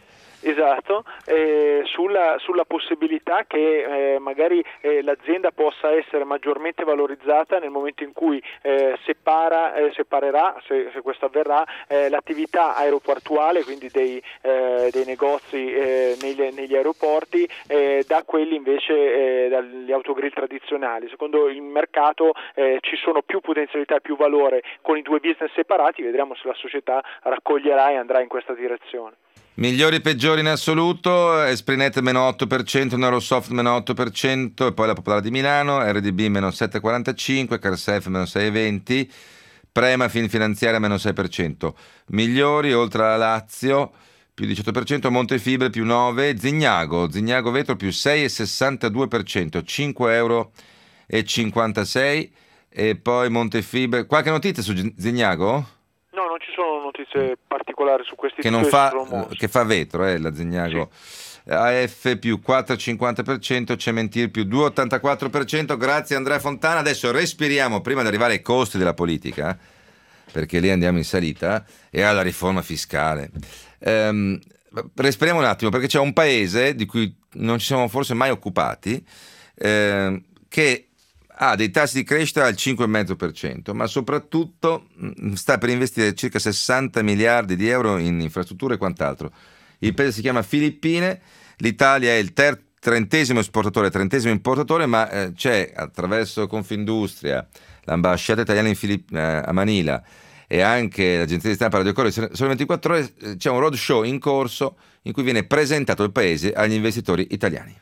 [SPEAKER 8] Esatto, eh, sulla, sulla possibilità che eh, magari eh, l'azienda possa essere maggiormente valorizzata nel momento in cui eh, separa, eh, separerà, se, se questo avverrà, eh, l'attività aeroportuale, quindi dei, eh, dei negozi eh, negli, negli aeroporti, eh, da quelli invece eh, dagli autogrill tradizionali. Secondo il mercato eh, ci sono più potenzialità e più valore con i due business separati, vedremo se la società raccoglierà e andrà in questa direzione.
[SPEAKER 2] Migliori e peggiori in assoluto: Esprinet meno otto per cento, Neurosoft meno otto per cento, e poi la Popolare di Milano, R D B meno sette virgola quarantacinque, Carsef meno sei virgola venti, Prema Finfinanziaria meno sei per cento. Migliori, oltre alla Lazio, più diciotto per cento, Montefibre più nove, Zignago, Zignago Vetro più sei virgola sessantadue per cento, cinque virgola cinquantasei euro, e poi Montefibre. Qualche notizia su Zignago?
[SPEAKER 8] No, non ci sono notizie particolari su questi
[SPEAKER 2] che non fa che fa vetro, eh, la Zignago. Sì. A F più quattro virgola cinquanta per cento, Cementir più due virgola ottantaquattro per cento. Grazie Andrea Fontana. Adesso respiriamo prima di arrivare ai costi della politica, perché lì andiamo in salita, e alla riforma fiscale. Ehm, respiriamo un attimo, perché c'è un paese di cui non ci siamo forse mai occupati, eh, che ha dei tassi di crescita al cinque virgola cinque per cento, ma soprattutto sta per investire circa sessanta miliardi di euro in infrastrutture e quant'altro. Il paese si chiama Filippine, l'Italia è il ter- trentesimo esportatore, trentesimo importatore, ma eh, c'è, attraverso Confindustria, l'ambasciata italiana in Filipp- eh, a Manila e anche l'agenzia di stampa Radio Corriere Sole ventiquattro Ore, eh, c'è un roadshow in corso in cui viene presentato il paese agli investitori italiani.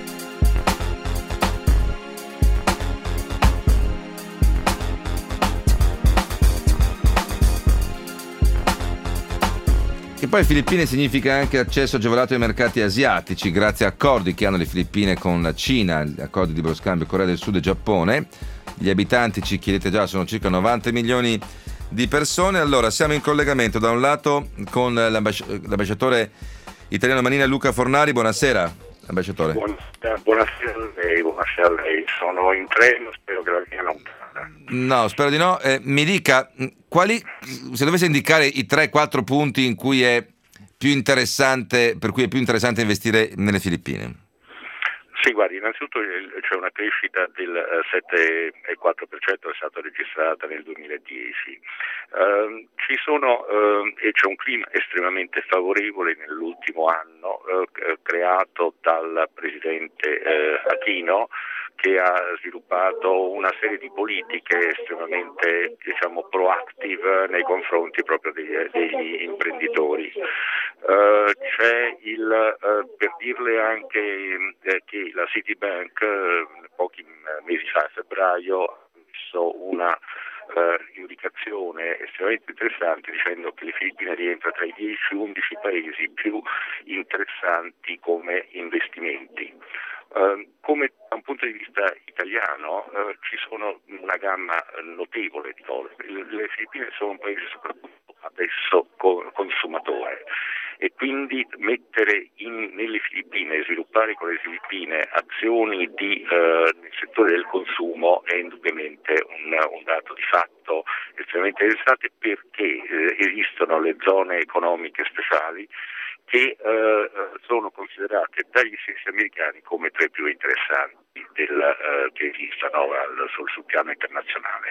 [SPEAKER 2] Che poi Filippine significa anche accesso agevolato ai mercati asiatici grazie a accordi che hanno le Filippine con la Cina, accordi di libero scambio, Corea del Sud e Giappone. Gli abitanti, ci chiedete già, sono circa novanta milioni di persone. Allora, siamo in collegamento da un lato con l'ambasci- l'ambasciatore italiano a Manila, Luca Fornari. Buonasera, ambasciatore.
[SPEAKER 9] Buonasera, buonasera a lei, buonasera a lei. Sono in treno, spero che la mia non tarda.
[SPEAKER 2] No, spero di no. Eh, mi dica, quali, se dovesse indicare i tre quattro punti in cui è più interessante, per cui è più interessante investire nelle Filippine.
[SPEAKER 9] Sì, guardi, innanzitutto c'è una crescita del sette virgola quattro per cento, è stata registrata nel duemiladieci. Uh, ci sono uh, e c'è un clima estremamente favorevole nell'ultimo anno uh, creato dal presidente uh, Aquino, che ha sviluppato una serie di politiche estremamente, diciamo, proactive nei confronti proprio degli, degli imprenditori. Uh, c'è il, uh, per dirle anche eh, che la Citibank uh, pochi mesi fa, a febbraio, ha messo una Uh, indicazione estremamente interessante dicendo che le Filippine rientra tra i dieci undici paesi più interessanti come investimenti. Uh, come da un punto di vista italiano uh, ci sono una gamma notevole di cose. Le Filippine sono un paese soprattutto adesso co- consumatore, e quindi mettere in, nelle Filippine, sviluppare con le Filippine azioni di, eh, nel settore del consumo è indubbiamente un, un dato di fatto estremamente interessante, perché eh, esistono le zone economiche speciali che eh, sono considerate dagli stessi americani come tra i più interessanti del, eh, che esistano al, sul, sul piano internazionale.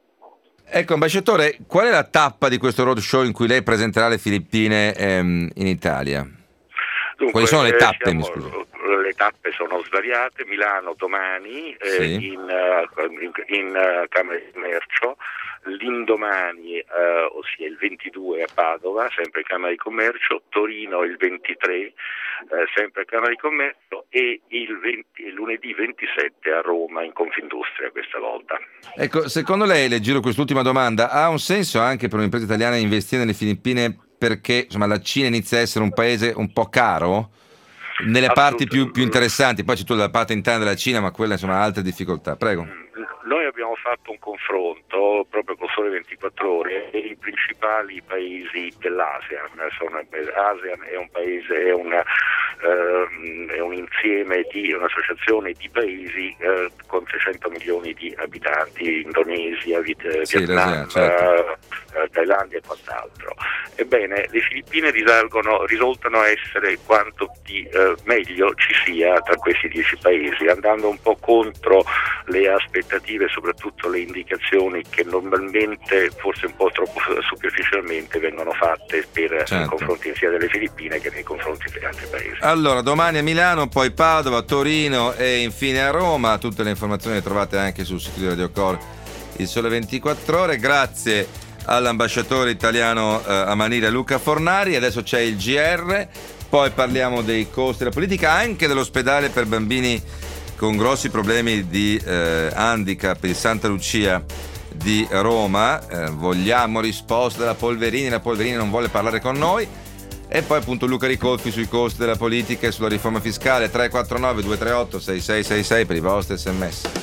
[SPEAKER 2] Ecco, ambasciatore, qual è la tappa di questo roadshow in cui lei presenterà le Filippine ehm, in Italia? Dunque, quali sono le tappe?
[SPEAKER 9] Siamo,
[SPEAKER 2] mi scusi.
[SPEAKER 9] Le tappe sono svariate. Milano domani, eh,
[SPEAKER 2] sì.
[SPEAKER 9] in, uh, in, in uh, Camera di Commercio, l'indomani, uh, ossia il ventidue a Padova, sempre Camera di Commercio, Torino il ventitré, uh, sempre Camera di Commercio, e il, venti, il lunedì ventisette a Roma in Confindustria questa volta.
[SPEAKER 2] Ecco, secondo lei, le giro quest'ultima domanda, ha un senso anche per un'impresa italiana investire nelle Filippine perché insomma la Cina inizia a essere un paese un po' caro nelle parti più, più interessanti? Poi c'è tutta la parte interna della Cina, ma quella insomma ha altre difficoltà. Prego.
[SPEAKER 9] Noi abbiamo fatto un confronto proprio con Sole ventiquattro Ore e i principali paesi dell'ASEAN. Sono, ASEAN è un paese, è, una, uh, è un insieme di un'associazione di paesi uh, con trecento milioni di abitanti, Indonesia, Viet-
[SPEAKER 2] sì,
[SPEAKER 9] Vietnam,
[SPEAKER 2] certo.
[SPEAKER 9] uh, Thailandia e quant'altro. Ebbene, le Filippine risalgono, risultano essere quanto di uh, meglio ci sia tra questi dieci paesi, andando un po' contro le aspettative, soprattutto le indicazioni che normalmente, forse un po' troppo superficialmente, vengono fatte per
[SPEAKER 2] certo.
[SPEAKER 9] nei confronti sia delle Filippine che nei confronti degli altri paesi.
[SPEAKER 2] Allora, domani a Milano, poi Padova, Torino e infine a Roma. Tutte le informazioni le trovate anche sul sito di Radio Core, Il Sole ventiquattro Ore. Grazie all'ambasciatore italiano eh, a Manila, Luca Fornari. Adesso c'è il G R, poi parliamo dei costi della politica, anche dell'ospedale per bambini con grossi problemi di eh, handicap, il Santa Lucia di Roma. Eh, vogliamo risposte dalla Polverini, la Polverini non vuole parlare con noi. E poi appunto Luca Ricolfi sui costi della politica e sulla riforma fiscale. Tre quattro nove due tre otto sei sei sei sei per i vostri sms.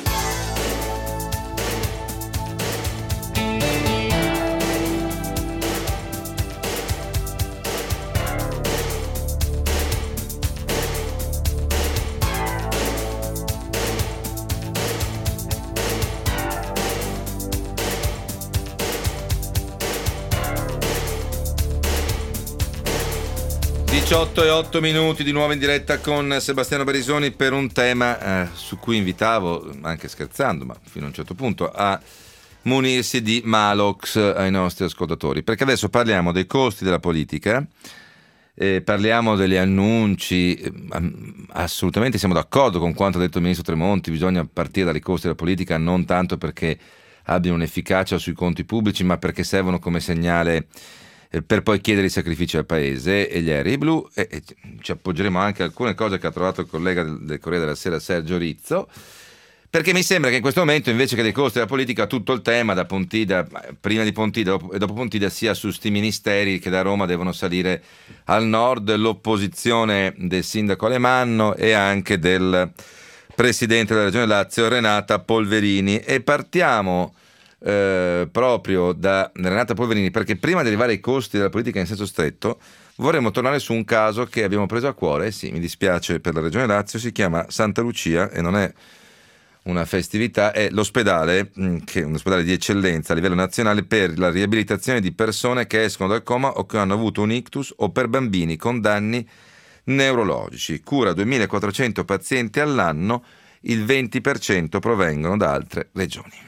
[SPEAKER 2] diciotto e otto minuti di nuovo in diretta con Sebastiano Barisoni per un tema eh, su cui invitavo, anche scherzando, ma fino a un certo punto, a munirsi di Malox ai nostri ascoltatori, perché adesso parliamo dei costi della politica, eh, parliamo degli annunci, eh, assolutamente siamo d'accordo con quanto ha detto il ministro Tremonti, bisogna partire dai costi della politica non tanto perché abbiano un'efficacia sui conti pubblici, ma perché servono come segnale per poi chiedere i sacrifici al paese e gli aerei blu, e, e ci appoggeremo anche a alcune cose che ha trovato il collega del, del Corriere della Sera Sergio Rizzo, perché mi sembra che in questo momento invece che dei costi della politica tutto il tema da Pontida, prima di Pontida e dopo Pontida, sia su sti ministeri che da Roma devono salire al nord, l'opposizione del sindaco Alemanno e anche del presidente della Regione Lazio Renata Polverini. E partiamo Eh, proprio da Renata Polverini, perché prima di arrivare ai costi della politica in senso stretto vorremmo tornare su un caso che abbiamo preso a cuore. Sì, mi dispiace per la Regione Lazio, si chiama Santa Lucia e non è una festività, è l'ospedale che è un ospedale di eccellenza a livello nazionale per la riabilitazione di persone che escono dal coma o che hanno avuto un ictus, o per bambini con danni neurologici. Cura duemilaquattrocento pazienti all'anno, il venti per cento provengono da altre regioni.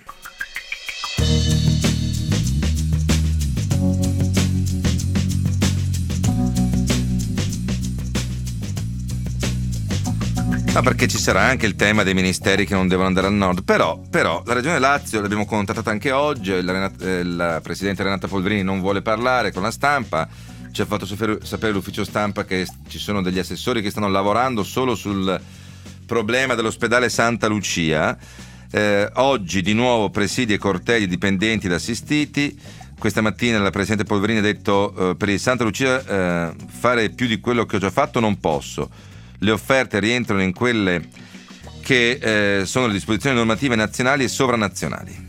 [SPEAKER 2] Ma perché ci sarà anche il tema dei ministeri che non devono andare al nord, però, però la Regione Lazio, l'abbiamo contattata anche oggi, la, Renata, la Presidente Renata Polverini non vuole parlare con la stampa, ci ha fatto sapere l'ufficio stampa che ci sono degli assessori che stanno lavorando solo sul problema dell'ospedale Santa Lucia. Eh, oggi di nuovo presidi e cortei dipendenti ed assistiti. Questa mattina la Presidente Polverini ha detto eh, per il Santa Lucia eh, fare più di quello che ho già fatto non posso. Le offerte rientrano in quelle che eh, sono le disposizioni normative nazionali e sovranazionali.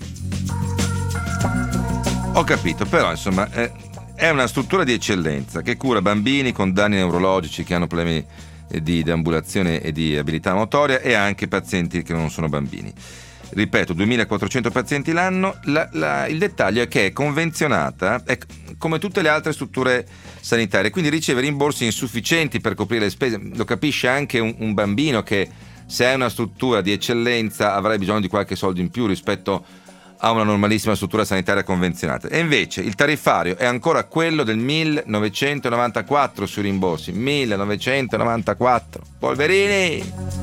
[SPEAKER 2] Ho capito, però insomma eh, è una struttura di eccellenza che cura bambini con danni neurologici che hanno problemi eh, di deambulazione e di abilità motoria e anche pazienti che non sono bambini. Ripeto, duemilaquattrocento pazienti l'anno. La, la, il dettaglio è che è convenzionata, è come tutte le altre strutture sanitarie, quindi riceve rimborsi insufficienti per coprire le spese. Lo capisce anche un, un bambino che, se è una struttura di eccellenza, avrebbe bisogno di qualche soldo in più rispetto a una normalissima struttura sanitaria convenzionata. E invece il tariffario è ancora quello del millenovecentonovantaquattro sui rimborsi. millenovecentonovantaquattro. Polverini!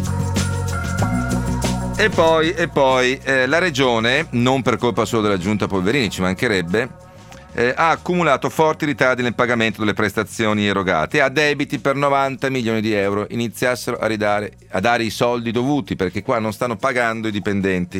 [SPEAKER 2] E poi, e poi eh, la Regione, non per colpa solo della Giunta Polverini, ci mancherebbe, eh, ha accumulato forti ritardi nel pagamento delle prestazioni erogate, ha debiti per novanta milioni di euro. Iniziassero a, ridare, a dare i soldi dovuti, perché qua non stanno pagando i dipendenti,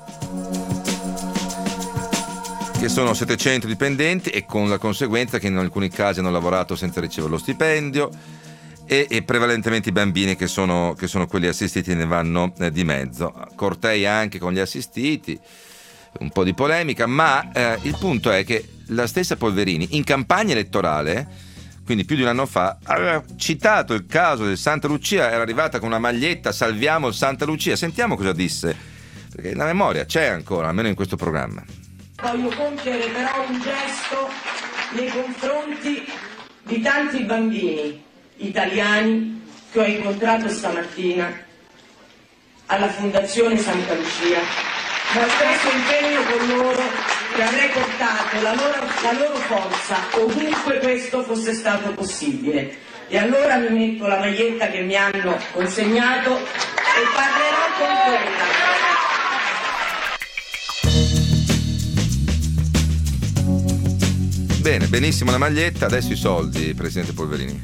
[SPEAKER 2] che sono settecento dipendenti, e con la conseguenza che in alcuni casi hanno lavorato senza ricevere lo stipendio. e, e prevalentemente i bambini che sono, che sono quelli assistiti ne vanno eh, di mezzo. Cortei anche con gli assistiti, un po' di polemica, ma eh, il punto è che la stessa Polverini in campagna elettorale, quindi più di un anno fa, aveva citato il caso del Santa Lucia, era arrivata con una maglietta "Salviamo il Santa Lucia". Sentiamo cosa disse, perché la memoria c'è ancora, almeno in questo programma.
[SPEAKER 10] Voglio compiere però un gesto nei confronti di tanti bambini italiani che ho incontrato stamattina alla Fondazione Santa Lucia, ma stesso impegno con loro che avrei portato la loro, la loro forza ovunque questo fosse stato possibile. E allora mi metto la maglietta che mi hanno consegnato e parlerò con quella.
[SPEAKER 2] Bene, benissimo la maglietta, adesso i soldi, Presidente Polverini.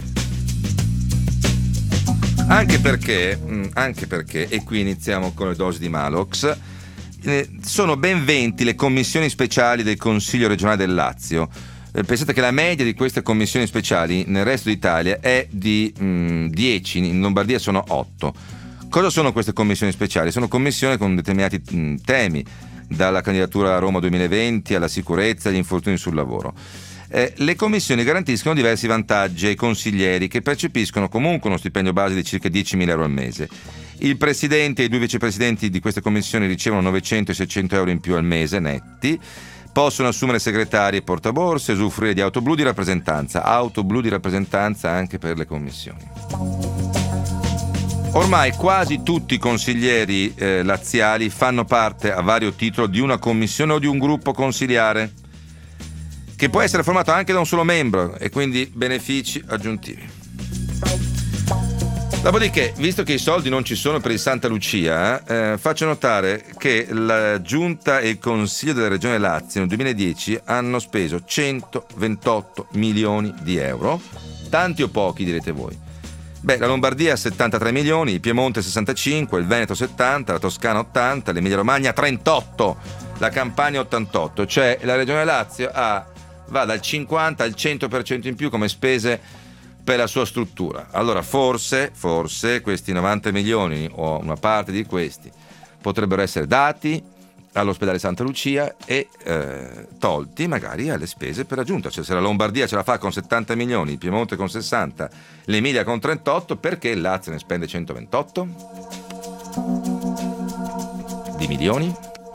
[SPEAKER 2] Anche perché, anche perché, e qui iniziamo con le dosi di Malox, eh, sono ben venti le commissioni speciali del Consiglio regionale del Lazio. Eh, pensate che la media di queste commissioni speciali nel resto d'Italia è di mh, dieci, in Lombardia sono otto. Cosa sono queste commissioni speciali? Sono commissioni con determinati mh, temi, dalla candidatura a Roma duemilaventi alla sicurezza e agli infortuni sul lavoro. Eh, le commissioni garantiscono diversi vantaggi ai consiglieri, che percepiscono comunque uno stipendio base di circa diecimila euro al mese. Il presidente e i due vicepresidenti di queste commissioni ricevono novecento e seicento euro in più al mese netti, possono assumere segretari e portaborse, usufruire di auto blu di rappresentanza, auto blu di rappresentanza anche per le commissioni. Ormai quasi tutti i consiglieri eh, laziali fanno parte a vario titolo di una commissione o di un gruppo consiliare, che può essere formato anche da un solo membro e quindi benefici aggiuntivi. Dopodiché, visto che i soldi non ci sono per il Santa Lucia, eh, faccio notare che la Giunta e il Consiglio della Regione Lazio nel duemiladieci hanno speso centoventotto milioni di euro. Tanti o pochi, direte voi? Beh, la Lombardia settantatré milioni, il Piemonte sessantacinque, il Veneto settanta, la Toscana ottanta, l'Emilia Romagna trentotto, la Campania ottantotto, cioè la Regione Lazio ha va dal cinquanta al cento per cento in più come spese per la sua struttura. Allora forse, forse questi novanta milioni o una parte di questi potrebbero essere dati all'ospedale Santa Lucia e eh, tolti magari alle spese per la giunta. Cioè, se la Lombardia ce la fa con settanta milioni, il Piemonte con sessanta, l'Emilia con trentotto, perché il Lazio ne spende centoventotto di milioni?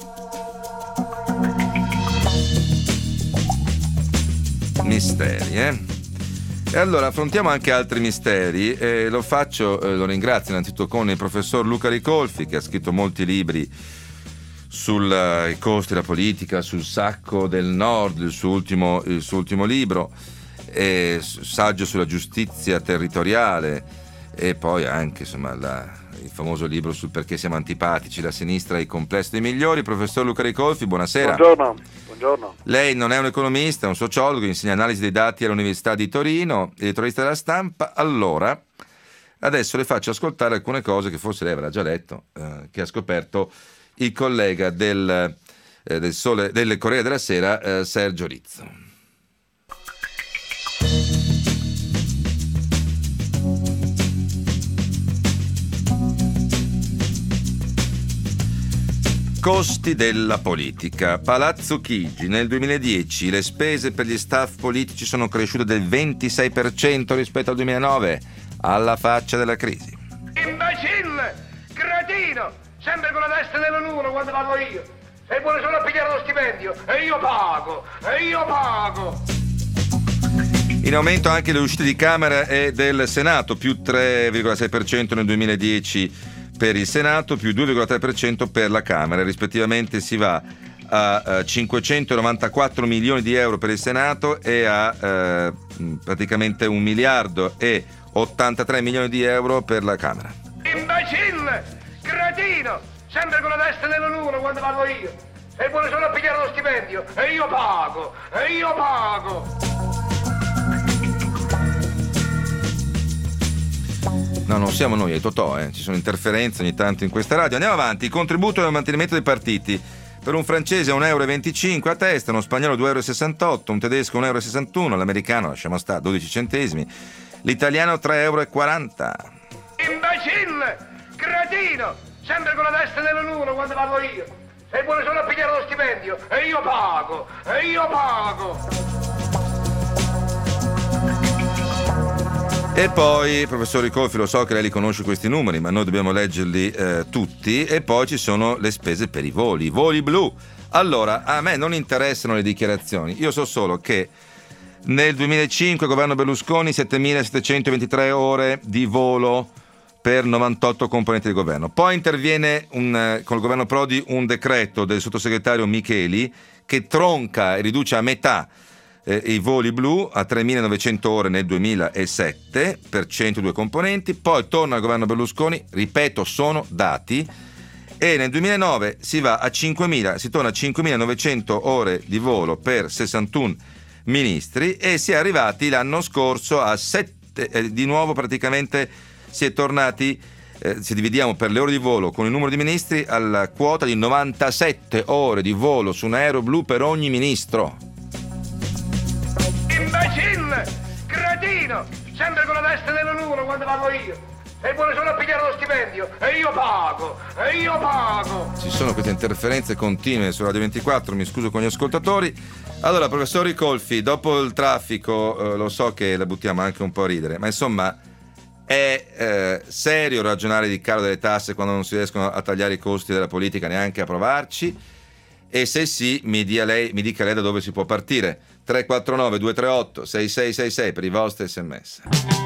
[SPEAKER 2] Misteri, eh? E allora affrontiamo anche altri misteri e lo faccio, eh, lo ringrazio innanzitutto con il professor Luca Ricolfi, che ha scritto molti libri sui uh, costi della politica, sul sacco del nord, il suo ultimo, il suo ultimo libro, e saggio sulla giustizia territoriale, e poi anche insomma la, il famoso libro sul perché siamo antipatici, la sinistra e il complesso dei migliori. Professor Luca Ricolfi, buonasera.
[SPEAKER 8] Buongiorno. Buongiorno.
[SPEAKER 2] Lei non è un economista, è un sociologo, insegna analisi dei dati all'Università di Torino, editorista della Stampa. Allora, adesso le faccio ascoltare alcune cose che forse lei avrà già letto, eh, che ha scoperto il collega del, eh, del, Sole, del Corriere della Sera, eh, Sergio Rizzo. Costi della politica. Palazzo Chigi, nel duemiladieci le spese per gli staff politici sono cresciute del ventisei per cento rispetto al duemilanove, alla faccia della crisi.
[SPEAKER 11] Imbecille! Cretino! Sempre con la testa nella nuvola quando parlo io. Sei buono solo a pigliare lo stipendio e io pago, e io pago.
[SPEAKER 2] In aumento anche le uscite di Camera e del Senato, più tre virgola sei per cento nel duemiladieci per il Senato, più due virgola tre per cento per la Camera. Rispettivamente si va a cinquecentonovantaquattro milioni di euro per il Senato e a eh, praticamente un miliardo e ottantatré milioni di euro per la Camera.
[SPEAKER 11] Imbecille! Cretino! Sempre con la testa nella nuvola quando parlo io. Sei buono solo a pigliare lo stipendio e io pago, e io pago.
[SPEAKER 2] No, non siamo noi, è Totò, eh. Ci sono interferenze ogni tanto in questa radio. Andiamo avanti. Il contributo al mantenimento dei partiti. Per un francese un euro e venticinque a testa, uno spagnolo due euro e sessantotto, un tedesco un euro e sessantuno, l'americano, lasciamo stare, dodici centesimi. l'italiano tre euro e quaranta.
[SPEAKER 11] Imbecille! Cretino! Sempre con la testa nella luna quando parlo io. Sei buono solo a pigliare lo stipendio e io pago, e io pago.
[SPEAKER 2] E poi, professor Ricolfi, lo so che lei li conosce questi numeri, ma noi dobbiamo leggerli eh, tutti. E poi ci sono le spese per i voli, i voli blu. Allora, a me non interessano le dichiarazioni, io so solo che nel duemilacinque, governo Berlusconi, settemilasettecentoventitré ore di volo per novantotto componenti del governo. Poi interviene un, con il governo Prodi un decreto del sottosegretario Micheli che tronca e riduce a metà Eh, i voli blu a tremilanovecento ore nel duemilasette per centodue componenti. Poi torna al governo Berlusconi, ripeto, sono dati, e nel duemilanove si va a cinquemila, si torna a cinquemilanovecento ore di volo per sessantuno ministri, e si è arrivati l'anno scorso a sette, eh, di nuovo praticamente si è tornati, eh, se dividiamo per le ore di volo con il numero di ministri, alla quota di novantasette ore di volo su un aereo blu per ogni ministro.
[SPEAKER 11] Imbecille! Cretino! Sempre con la testa nella luna quando parlo io. Sei buono solo a pigliare lo stipendio e io pago, e io pago.
[SPEAKER 2] Ci sono queste interferenze continue su Radio ventiquattro, mi scuso con gli ascoltatori. Allora, professor Ricolfi, dopo il traffico, eh, lo so che la buttiamo anche un po' a ridere, ma insomma è eh, serio ragionare di calo delle tasse quando non si riescono a tagliare i costi della politica, neanche a provarci? E se sì, mi, dia lei, mi dica lei da dove si può partire. tre quattro nove due tre otto sei sei sei sei per i vostri sms.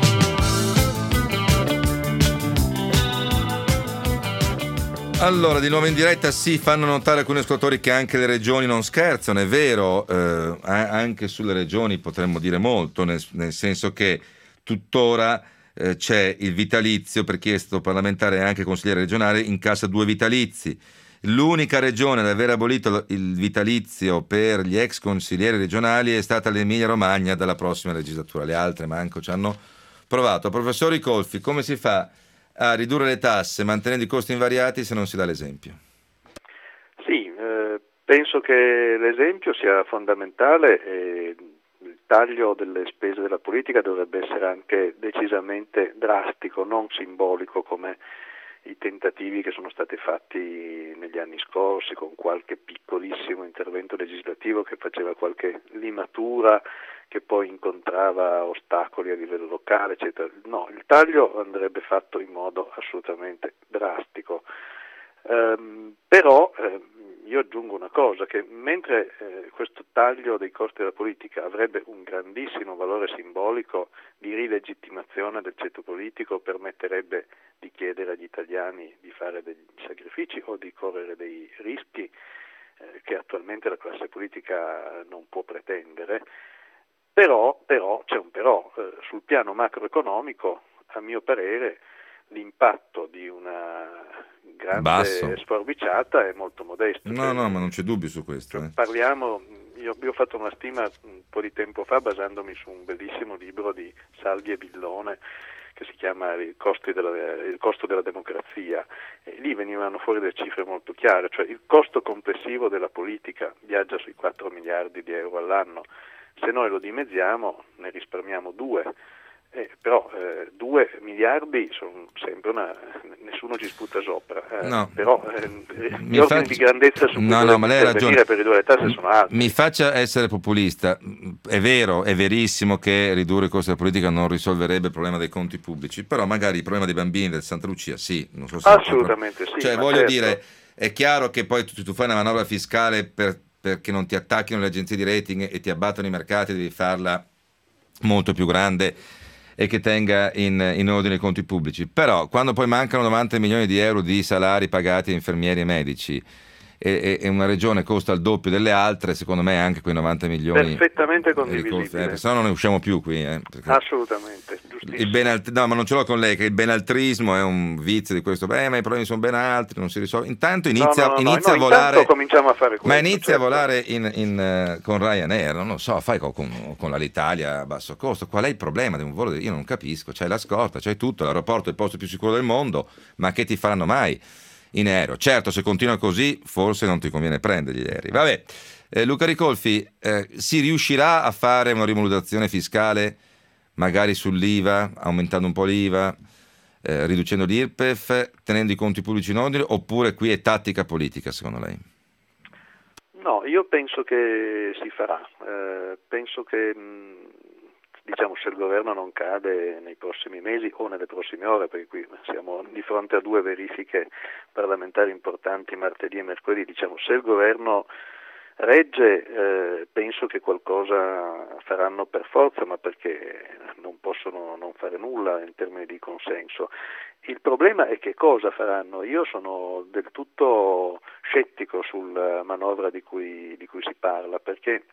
[SPEAKER 2] Allora, di nuovo in diretta, sì, fanno notare alcuni ascoltatori che anche le regioni non scherzano, è vero, eh, anche sulle regioni potremmo dire molto, nel, nel senso che tuttora eh, c'è il vitalizio per chi è stato parlamentare e anche consigliere regionale, incassa due vitalizi. L'unica regione ad aver abolito il vitalizio per gli ex consiglieri regionali è stata l'Emilia Romagna dalla prossima legislatura. Le altre manco ci hanno provato. Professor Ricolfi, come si fa a ridurre le tasse mantenendo i costi invariati se non si dà l'esempio?
[SPEAKER 12] Sì, eh, penso che l'esempio sia fondamentale e il taglio delle spese della politica dovrebbe essere anche decisamente drastico, non simbolico come i tentativi che sono stati fatti negli anni scorsi con qualche piccolissimo intervento legislativo che faceva qualche limatura che poi incontrava ostacoli a livello locale, eccetera. No, il taglio andrebbe fatto in modo assolutamente drastico. Ehm, però eh, io aggiungo una cosa, che mentre eh, questo taglio dei costi della politica avrebbe un grandissimo valore simbolico di rilegittimazione del ceto politico, permetterebbe di chiedere agli italiani di fare degli sacrifici o di correre dei rischi eh, che attualmente la classe politica non può pretendere, però, però c'è un però, eh, sul piano macroeconomico, a mio parere, l'impatto di una grande
[SPEAKER 2] Basso.
[SPEAKER 12] sforbiciata è molto modesto.
[SPEAKER 2] No,
[SPEAKER 12] cioè,
[SPEAKER 2] no, ma non c'è dubbio su questo. Eh.
[SPEAKER 12] Parliamo, io, io ho fatto una stima un po' di tempo fa basandomi su un bellissimo libro di Salvi e Billone che si chiama il, della, il costo della democrazia, e lì venivano fuori delle cifre molto chiare, cioè il costo complessivo della politica viaggia sui quattro miliardi di euro all'anno, se noi lo dimezziamo ne risparmiamo due. Eh, però eh, due miliardi sono sempre una, nessuno ci sputa sopra, eh,
[SPEAKER 2] no.
[SPEAKER 12] però eh, gli
[SPEAKER 2] Mi
[SPEAKER 12] ordini
[SPEAKER 2] faccia...
[SPEAKER 12] di grandezza su cui
[SPEAKER 2] no, no, ma lei ha ragione.
[SPEAKER 12] Per ridurre le tasse sono altri.
[SPEAKER 2] Mi faccia essere populista, è vero, è verissimo che ridurre i costi della politica non risolverebbe il problema dei conti pubblici, però magari il problema dei bambini del Santa Lucia sì, non so se
[SPEAKER 12] assolutamente sì.
[SPEAKER 2] Cioè voglio
[SPEAKER 12] certo.
[SPEAKER 2] dire, è chiaro che poi tu, tu fai una manovra fiscale per, perché non ti attacchino le agenzie di rating e ti abbattono i mercati, devi farla molto più grande e che tenga in, in ordine i conti pubblici. Però quando poi mancano novanta milioni di euro di salari pagati a infermieri e medici e, e una regione costa il doppio delle altre, secondo me anche quei novanta milioni
[SPEAKER 12] perfettamente condivisibile,
[SPEAKER 2] eh, se no non ne usciamo più qui, eh,
[SPEAKER 12] assolutamente giustissimo.
[SPEAKER 2] Il benalt- no, ma non ce l'ho con lei, che il benaltrismo è un vizio di questo, beh, ma i problemi sono ben altri, non si risolvono. Intanto inizia,
[SPEAKER 12] no, no, no,
[SPEAKER 2] inizia
[SPEAKER 12] no,
[SPEAKER 2] a volare,
[SPEAKER 12] cominciamo a fare questo,
[SPEAKER 2] ma inizia
[SPEAKER 12] certo.
[SPEAKER 2] a volare in, in, uh, con Ryanair, non lo so, fai con, con, con l'Alitalia a basso costo. Qual è il problema di un volo? Io non capisco, c'hai la scorta, c'hai tutto, l'aeroporto è il posto più sicuro del mondo, ma che ti faranno mai in aereo? Certo, se continua così forse non ti conviene prendere gli aerei. Vabbè, eh, Luca Ricolfi, eh, si riuscirà a fare una rimodulazione fiscale magari sull'I V A, aumentando un po' l'I V A, eh, riducendo l'I R P E F, tenendo i conti pubblici in ordine, oppure qui è tattica politica secondo lei?
[SPEAKER 12] No, io penso che si farà, eh, penso che mh, diciamo se il governo non cade nei prossimi mesi o nelle prossime ore, perché qui siamo di fronte a due verifiche parlamentari importanti martedì e mercoledì, diciamo se il governo regge eh, penso che qualcosa faranno per forza, ma perché non possono non fare nulla in termini di consenso. Il problema è che cosa faranno. Io sono del tutto scettico sulla manovra di cui, di cui si parla, perché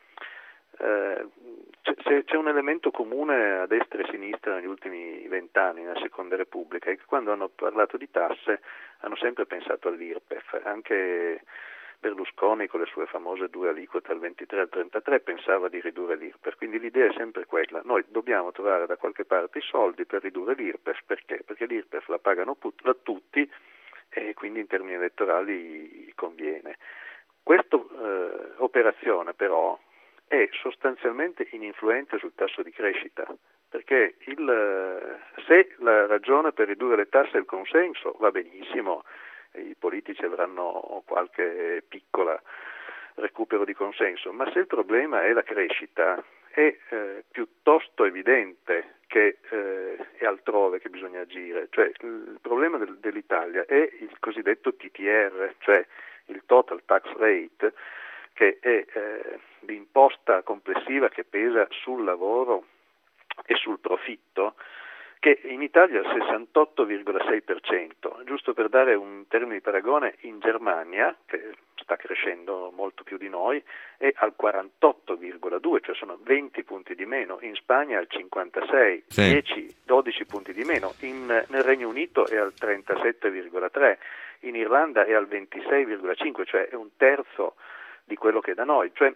[SPEAKER 12] eh, c'è, c'è un elemento comune a destra e a sinistra negli ultimi vent'anni, nella Seconda Repubblica, è che quando hanno parlato di tasse hanno sempre pensato all'I R P E F, anche Berlusconi con le sue famose due aliquote al ventitré e al trentatré pensava di ridurre l'I R P E F, quindi l'idea è sempre quella, noi dobbiamo trovare da qualche parte i soldi per ridurre l'I R P E F, perché? Perché l'I R P E F la pagano put- da tutti e quindi in termini elettorali conviene. Questa eh, operazione però è sostanzialmente ininfluente sul tasso di crescita, perché il, se la ragione per ridurre le tasse è il consenso va benissimo, i politici avranno qualche piccola recupero di consenso, ma se il problema è la crescita è eh, piuttosto evidente che eh, è altrove che bisogna agire, cioè il problema del, dell'Italia è il cosiddetto T T R, cioè il Total Tax Rate, che è eh, l'imposta complessiva che pesa sul lavoro e sul profitto, che in Italia è al sessantotto virgola sei per cento, giusto per dare un termine di paragone, in Germania, che sta crescendo molto più di noi, è al quarantotto virgola due, cioè sono venti punti di meno, in Spagna è al cinquantasei, sì. dieci dodici punti di meno, in, nel Regno Unito è al trentasette virgola tre, in Irlanda è al ventisei virgola cinque, cioè è un terzo di quello che è da noi, cioè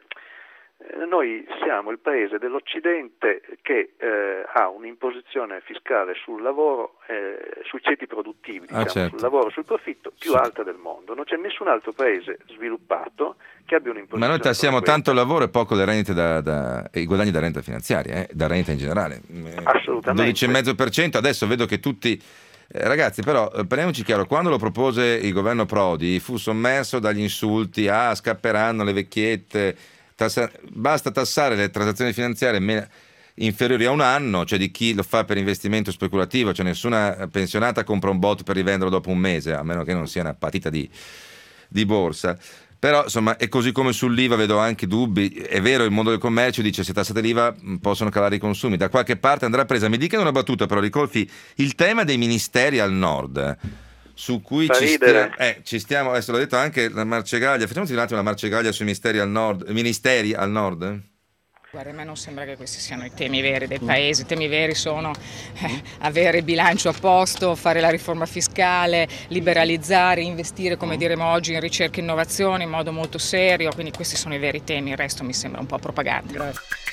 [SPEAKER 12] noi siamo il paese dell'Occidente che eh, ha un'imposizione fiscale sul lavoro, eh, sui ceti produttivi, diciamo, ah, certo. sul lavoro, sul profitto più sì. alta del mondo. Non c'è nessun altro paese sviluppato che abbia un'imposizione. Ma
[SPEAKER 2] noi tassiamo tanto il lavoro e poco le rendite da, da, i guadagni da renta finanziaria, eh, da renta in generale.
[SPEAKER 12] Assolutamente.
[SPEAKER 2] dodici virgola cinque per cento, adesso vedo che tutti... Eh, ragazzi, però, eh, parliamoci chiaro, quando lo propose il governo Prodi fu sommerso dagli insulti, ah, scapperanno le vecchiette... Tassa, basta tassare le transazioni finanziarie me, inferiori a un anno, cioè di chi lo fa per investimento speculativo, cioè nessuna pensionata compra un bot per rivenderlo dopo un mese, a meno che non sia una patita di, di borsa. Però insomma, e così come sull'I V A vedo anche dubbi. È vero, il mondo del commercio dice se tassate l'I V A possono calare i consumi, da qualche parte andrà presa. Mi dica una battuta però, Ricolfi, il tema dei ministeri al nord, su cui ci stiamo, eh, ci stiamo, adesso l'ho detto anche la Marcegaglia, facciamoci un attimo la Marcegaglia sui ministeri al nord, ministeri al nord?
[SPEAKER 3] Guarda, a me non sembra che questi siano i temi veri del paese. I temi veri sono eh, avere il bilancio a posto, fare la riforma fiscale, liberalizzare, investire, come diremo oggi, in ricerca e innovazione in modo molto serio, quindi questi sono i veri temi, il resto mi sembra un po' propaganda. Grazie.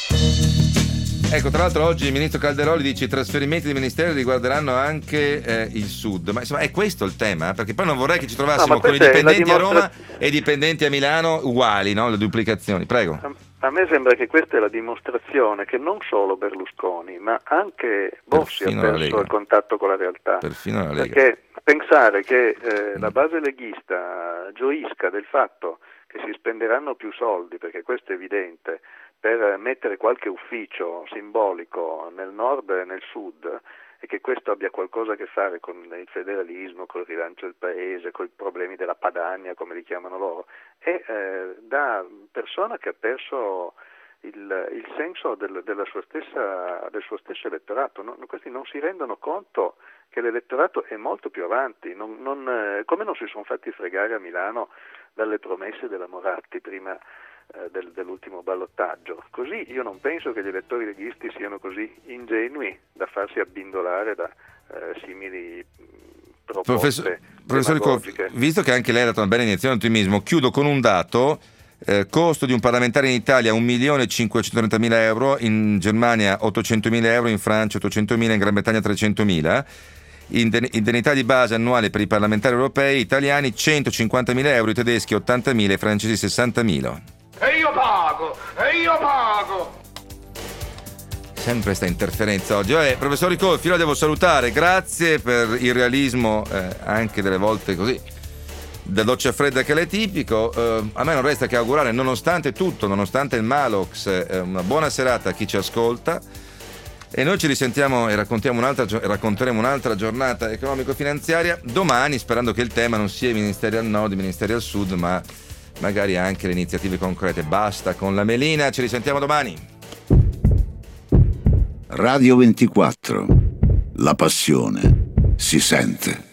[SPEAKER 2] Ecco, tra l'altro oggi il ministro Calderoli dice che i trasferimenti dei ministeri riguarderanno anche eh, il sud, ma insomma è questo il tema? Perché poi non vorrei che ci trovassimo no, con i dipendenti dimostra... a Roma e i dipendenti a Milano uguali, no? Le duplicazioni, prego.
[SPEAKER 12] A me sembra che questa è la dimostrazione che non solo Berlusconi, ma anche Bossi ha perso il contatto con la realtà.
[SPEAKER 2] Perfino la Lega.
[SPEAKER 12] Perché pensare che eh, la base leghista gioisca del fatto che si spenderanno più soldi, perché questo è evidente, per mettere qualche ufficio simbolico nel nord e nel sud, e che questo abbia qualcosa a che fare con il federalismo, col rilancio del paese, con i problemi della Padania, come li chiamano loro, è eh, da persona che ha perso il, il senso del, della sua stessa, del suo stesso elettorato. Non, questi non si rendono conto che l'elettorato è molto più avanti, non, non, eh, come non si sono fatti fregare a Milano dalle promesse della Moratti prima Del, dell'ultimo ballottaggio. Così io non penso che gli elettori leghisti siano così ingenui da farsi abbindolare da eh, simili proposte.
[SPEAKER 2] Professor, professor Rico, visto che anche lei ha dato una bella iniezione di ottimismo, chiudo con un dato. Eh, costo di un parlamentare in Italia un milione cinquecentotrentamila euro, in Germania ottocentomila euro, in Francia ottocentomila, in Gran Bretagna trecentomila. Indennità di base annuale per i parlamentari europei italiani centocinquantamila euro, i tedeschi ottantamila, i francesi sessantamila.
[SPEAKER 11] E io pago, e io pago.
[SPEAKER 2] sempre questa interferenza oggi. Vabbè, professor Ricolfi, la devo salutare, grazie per il realismo, eh, anche delle volte così da doccia fredda che l'è tipico. Eh, a me non resta che augurare, nonostante tutto, nonostante il Malox, eh, una buona serata a chi ci ascolta, e noi ci risentiamo e raccontiamo un'altra, racconteremo un'altra giornata economico-finanziaria domani, sperando che il tema non sia i ministeri al nord, i ministeri al sud, ma magari anche le iniziative concrete. Basta con la melina, ci risentiamo domani.
[SPEAKER 13] Radio ventiquattro, la passione si sente.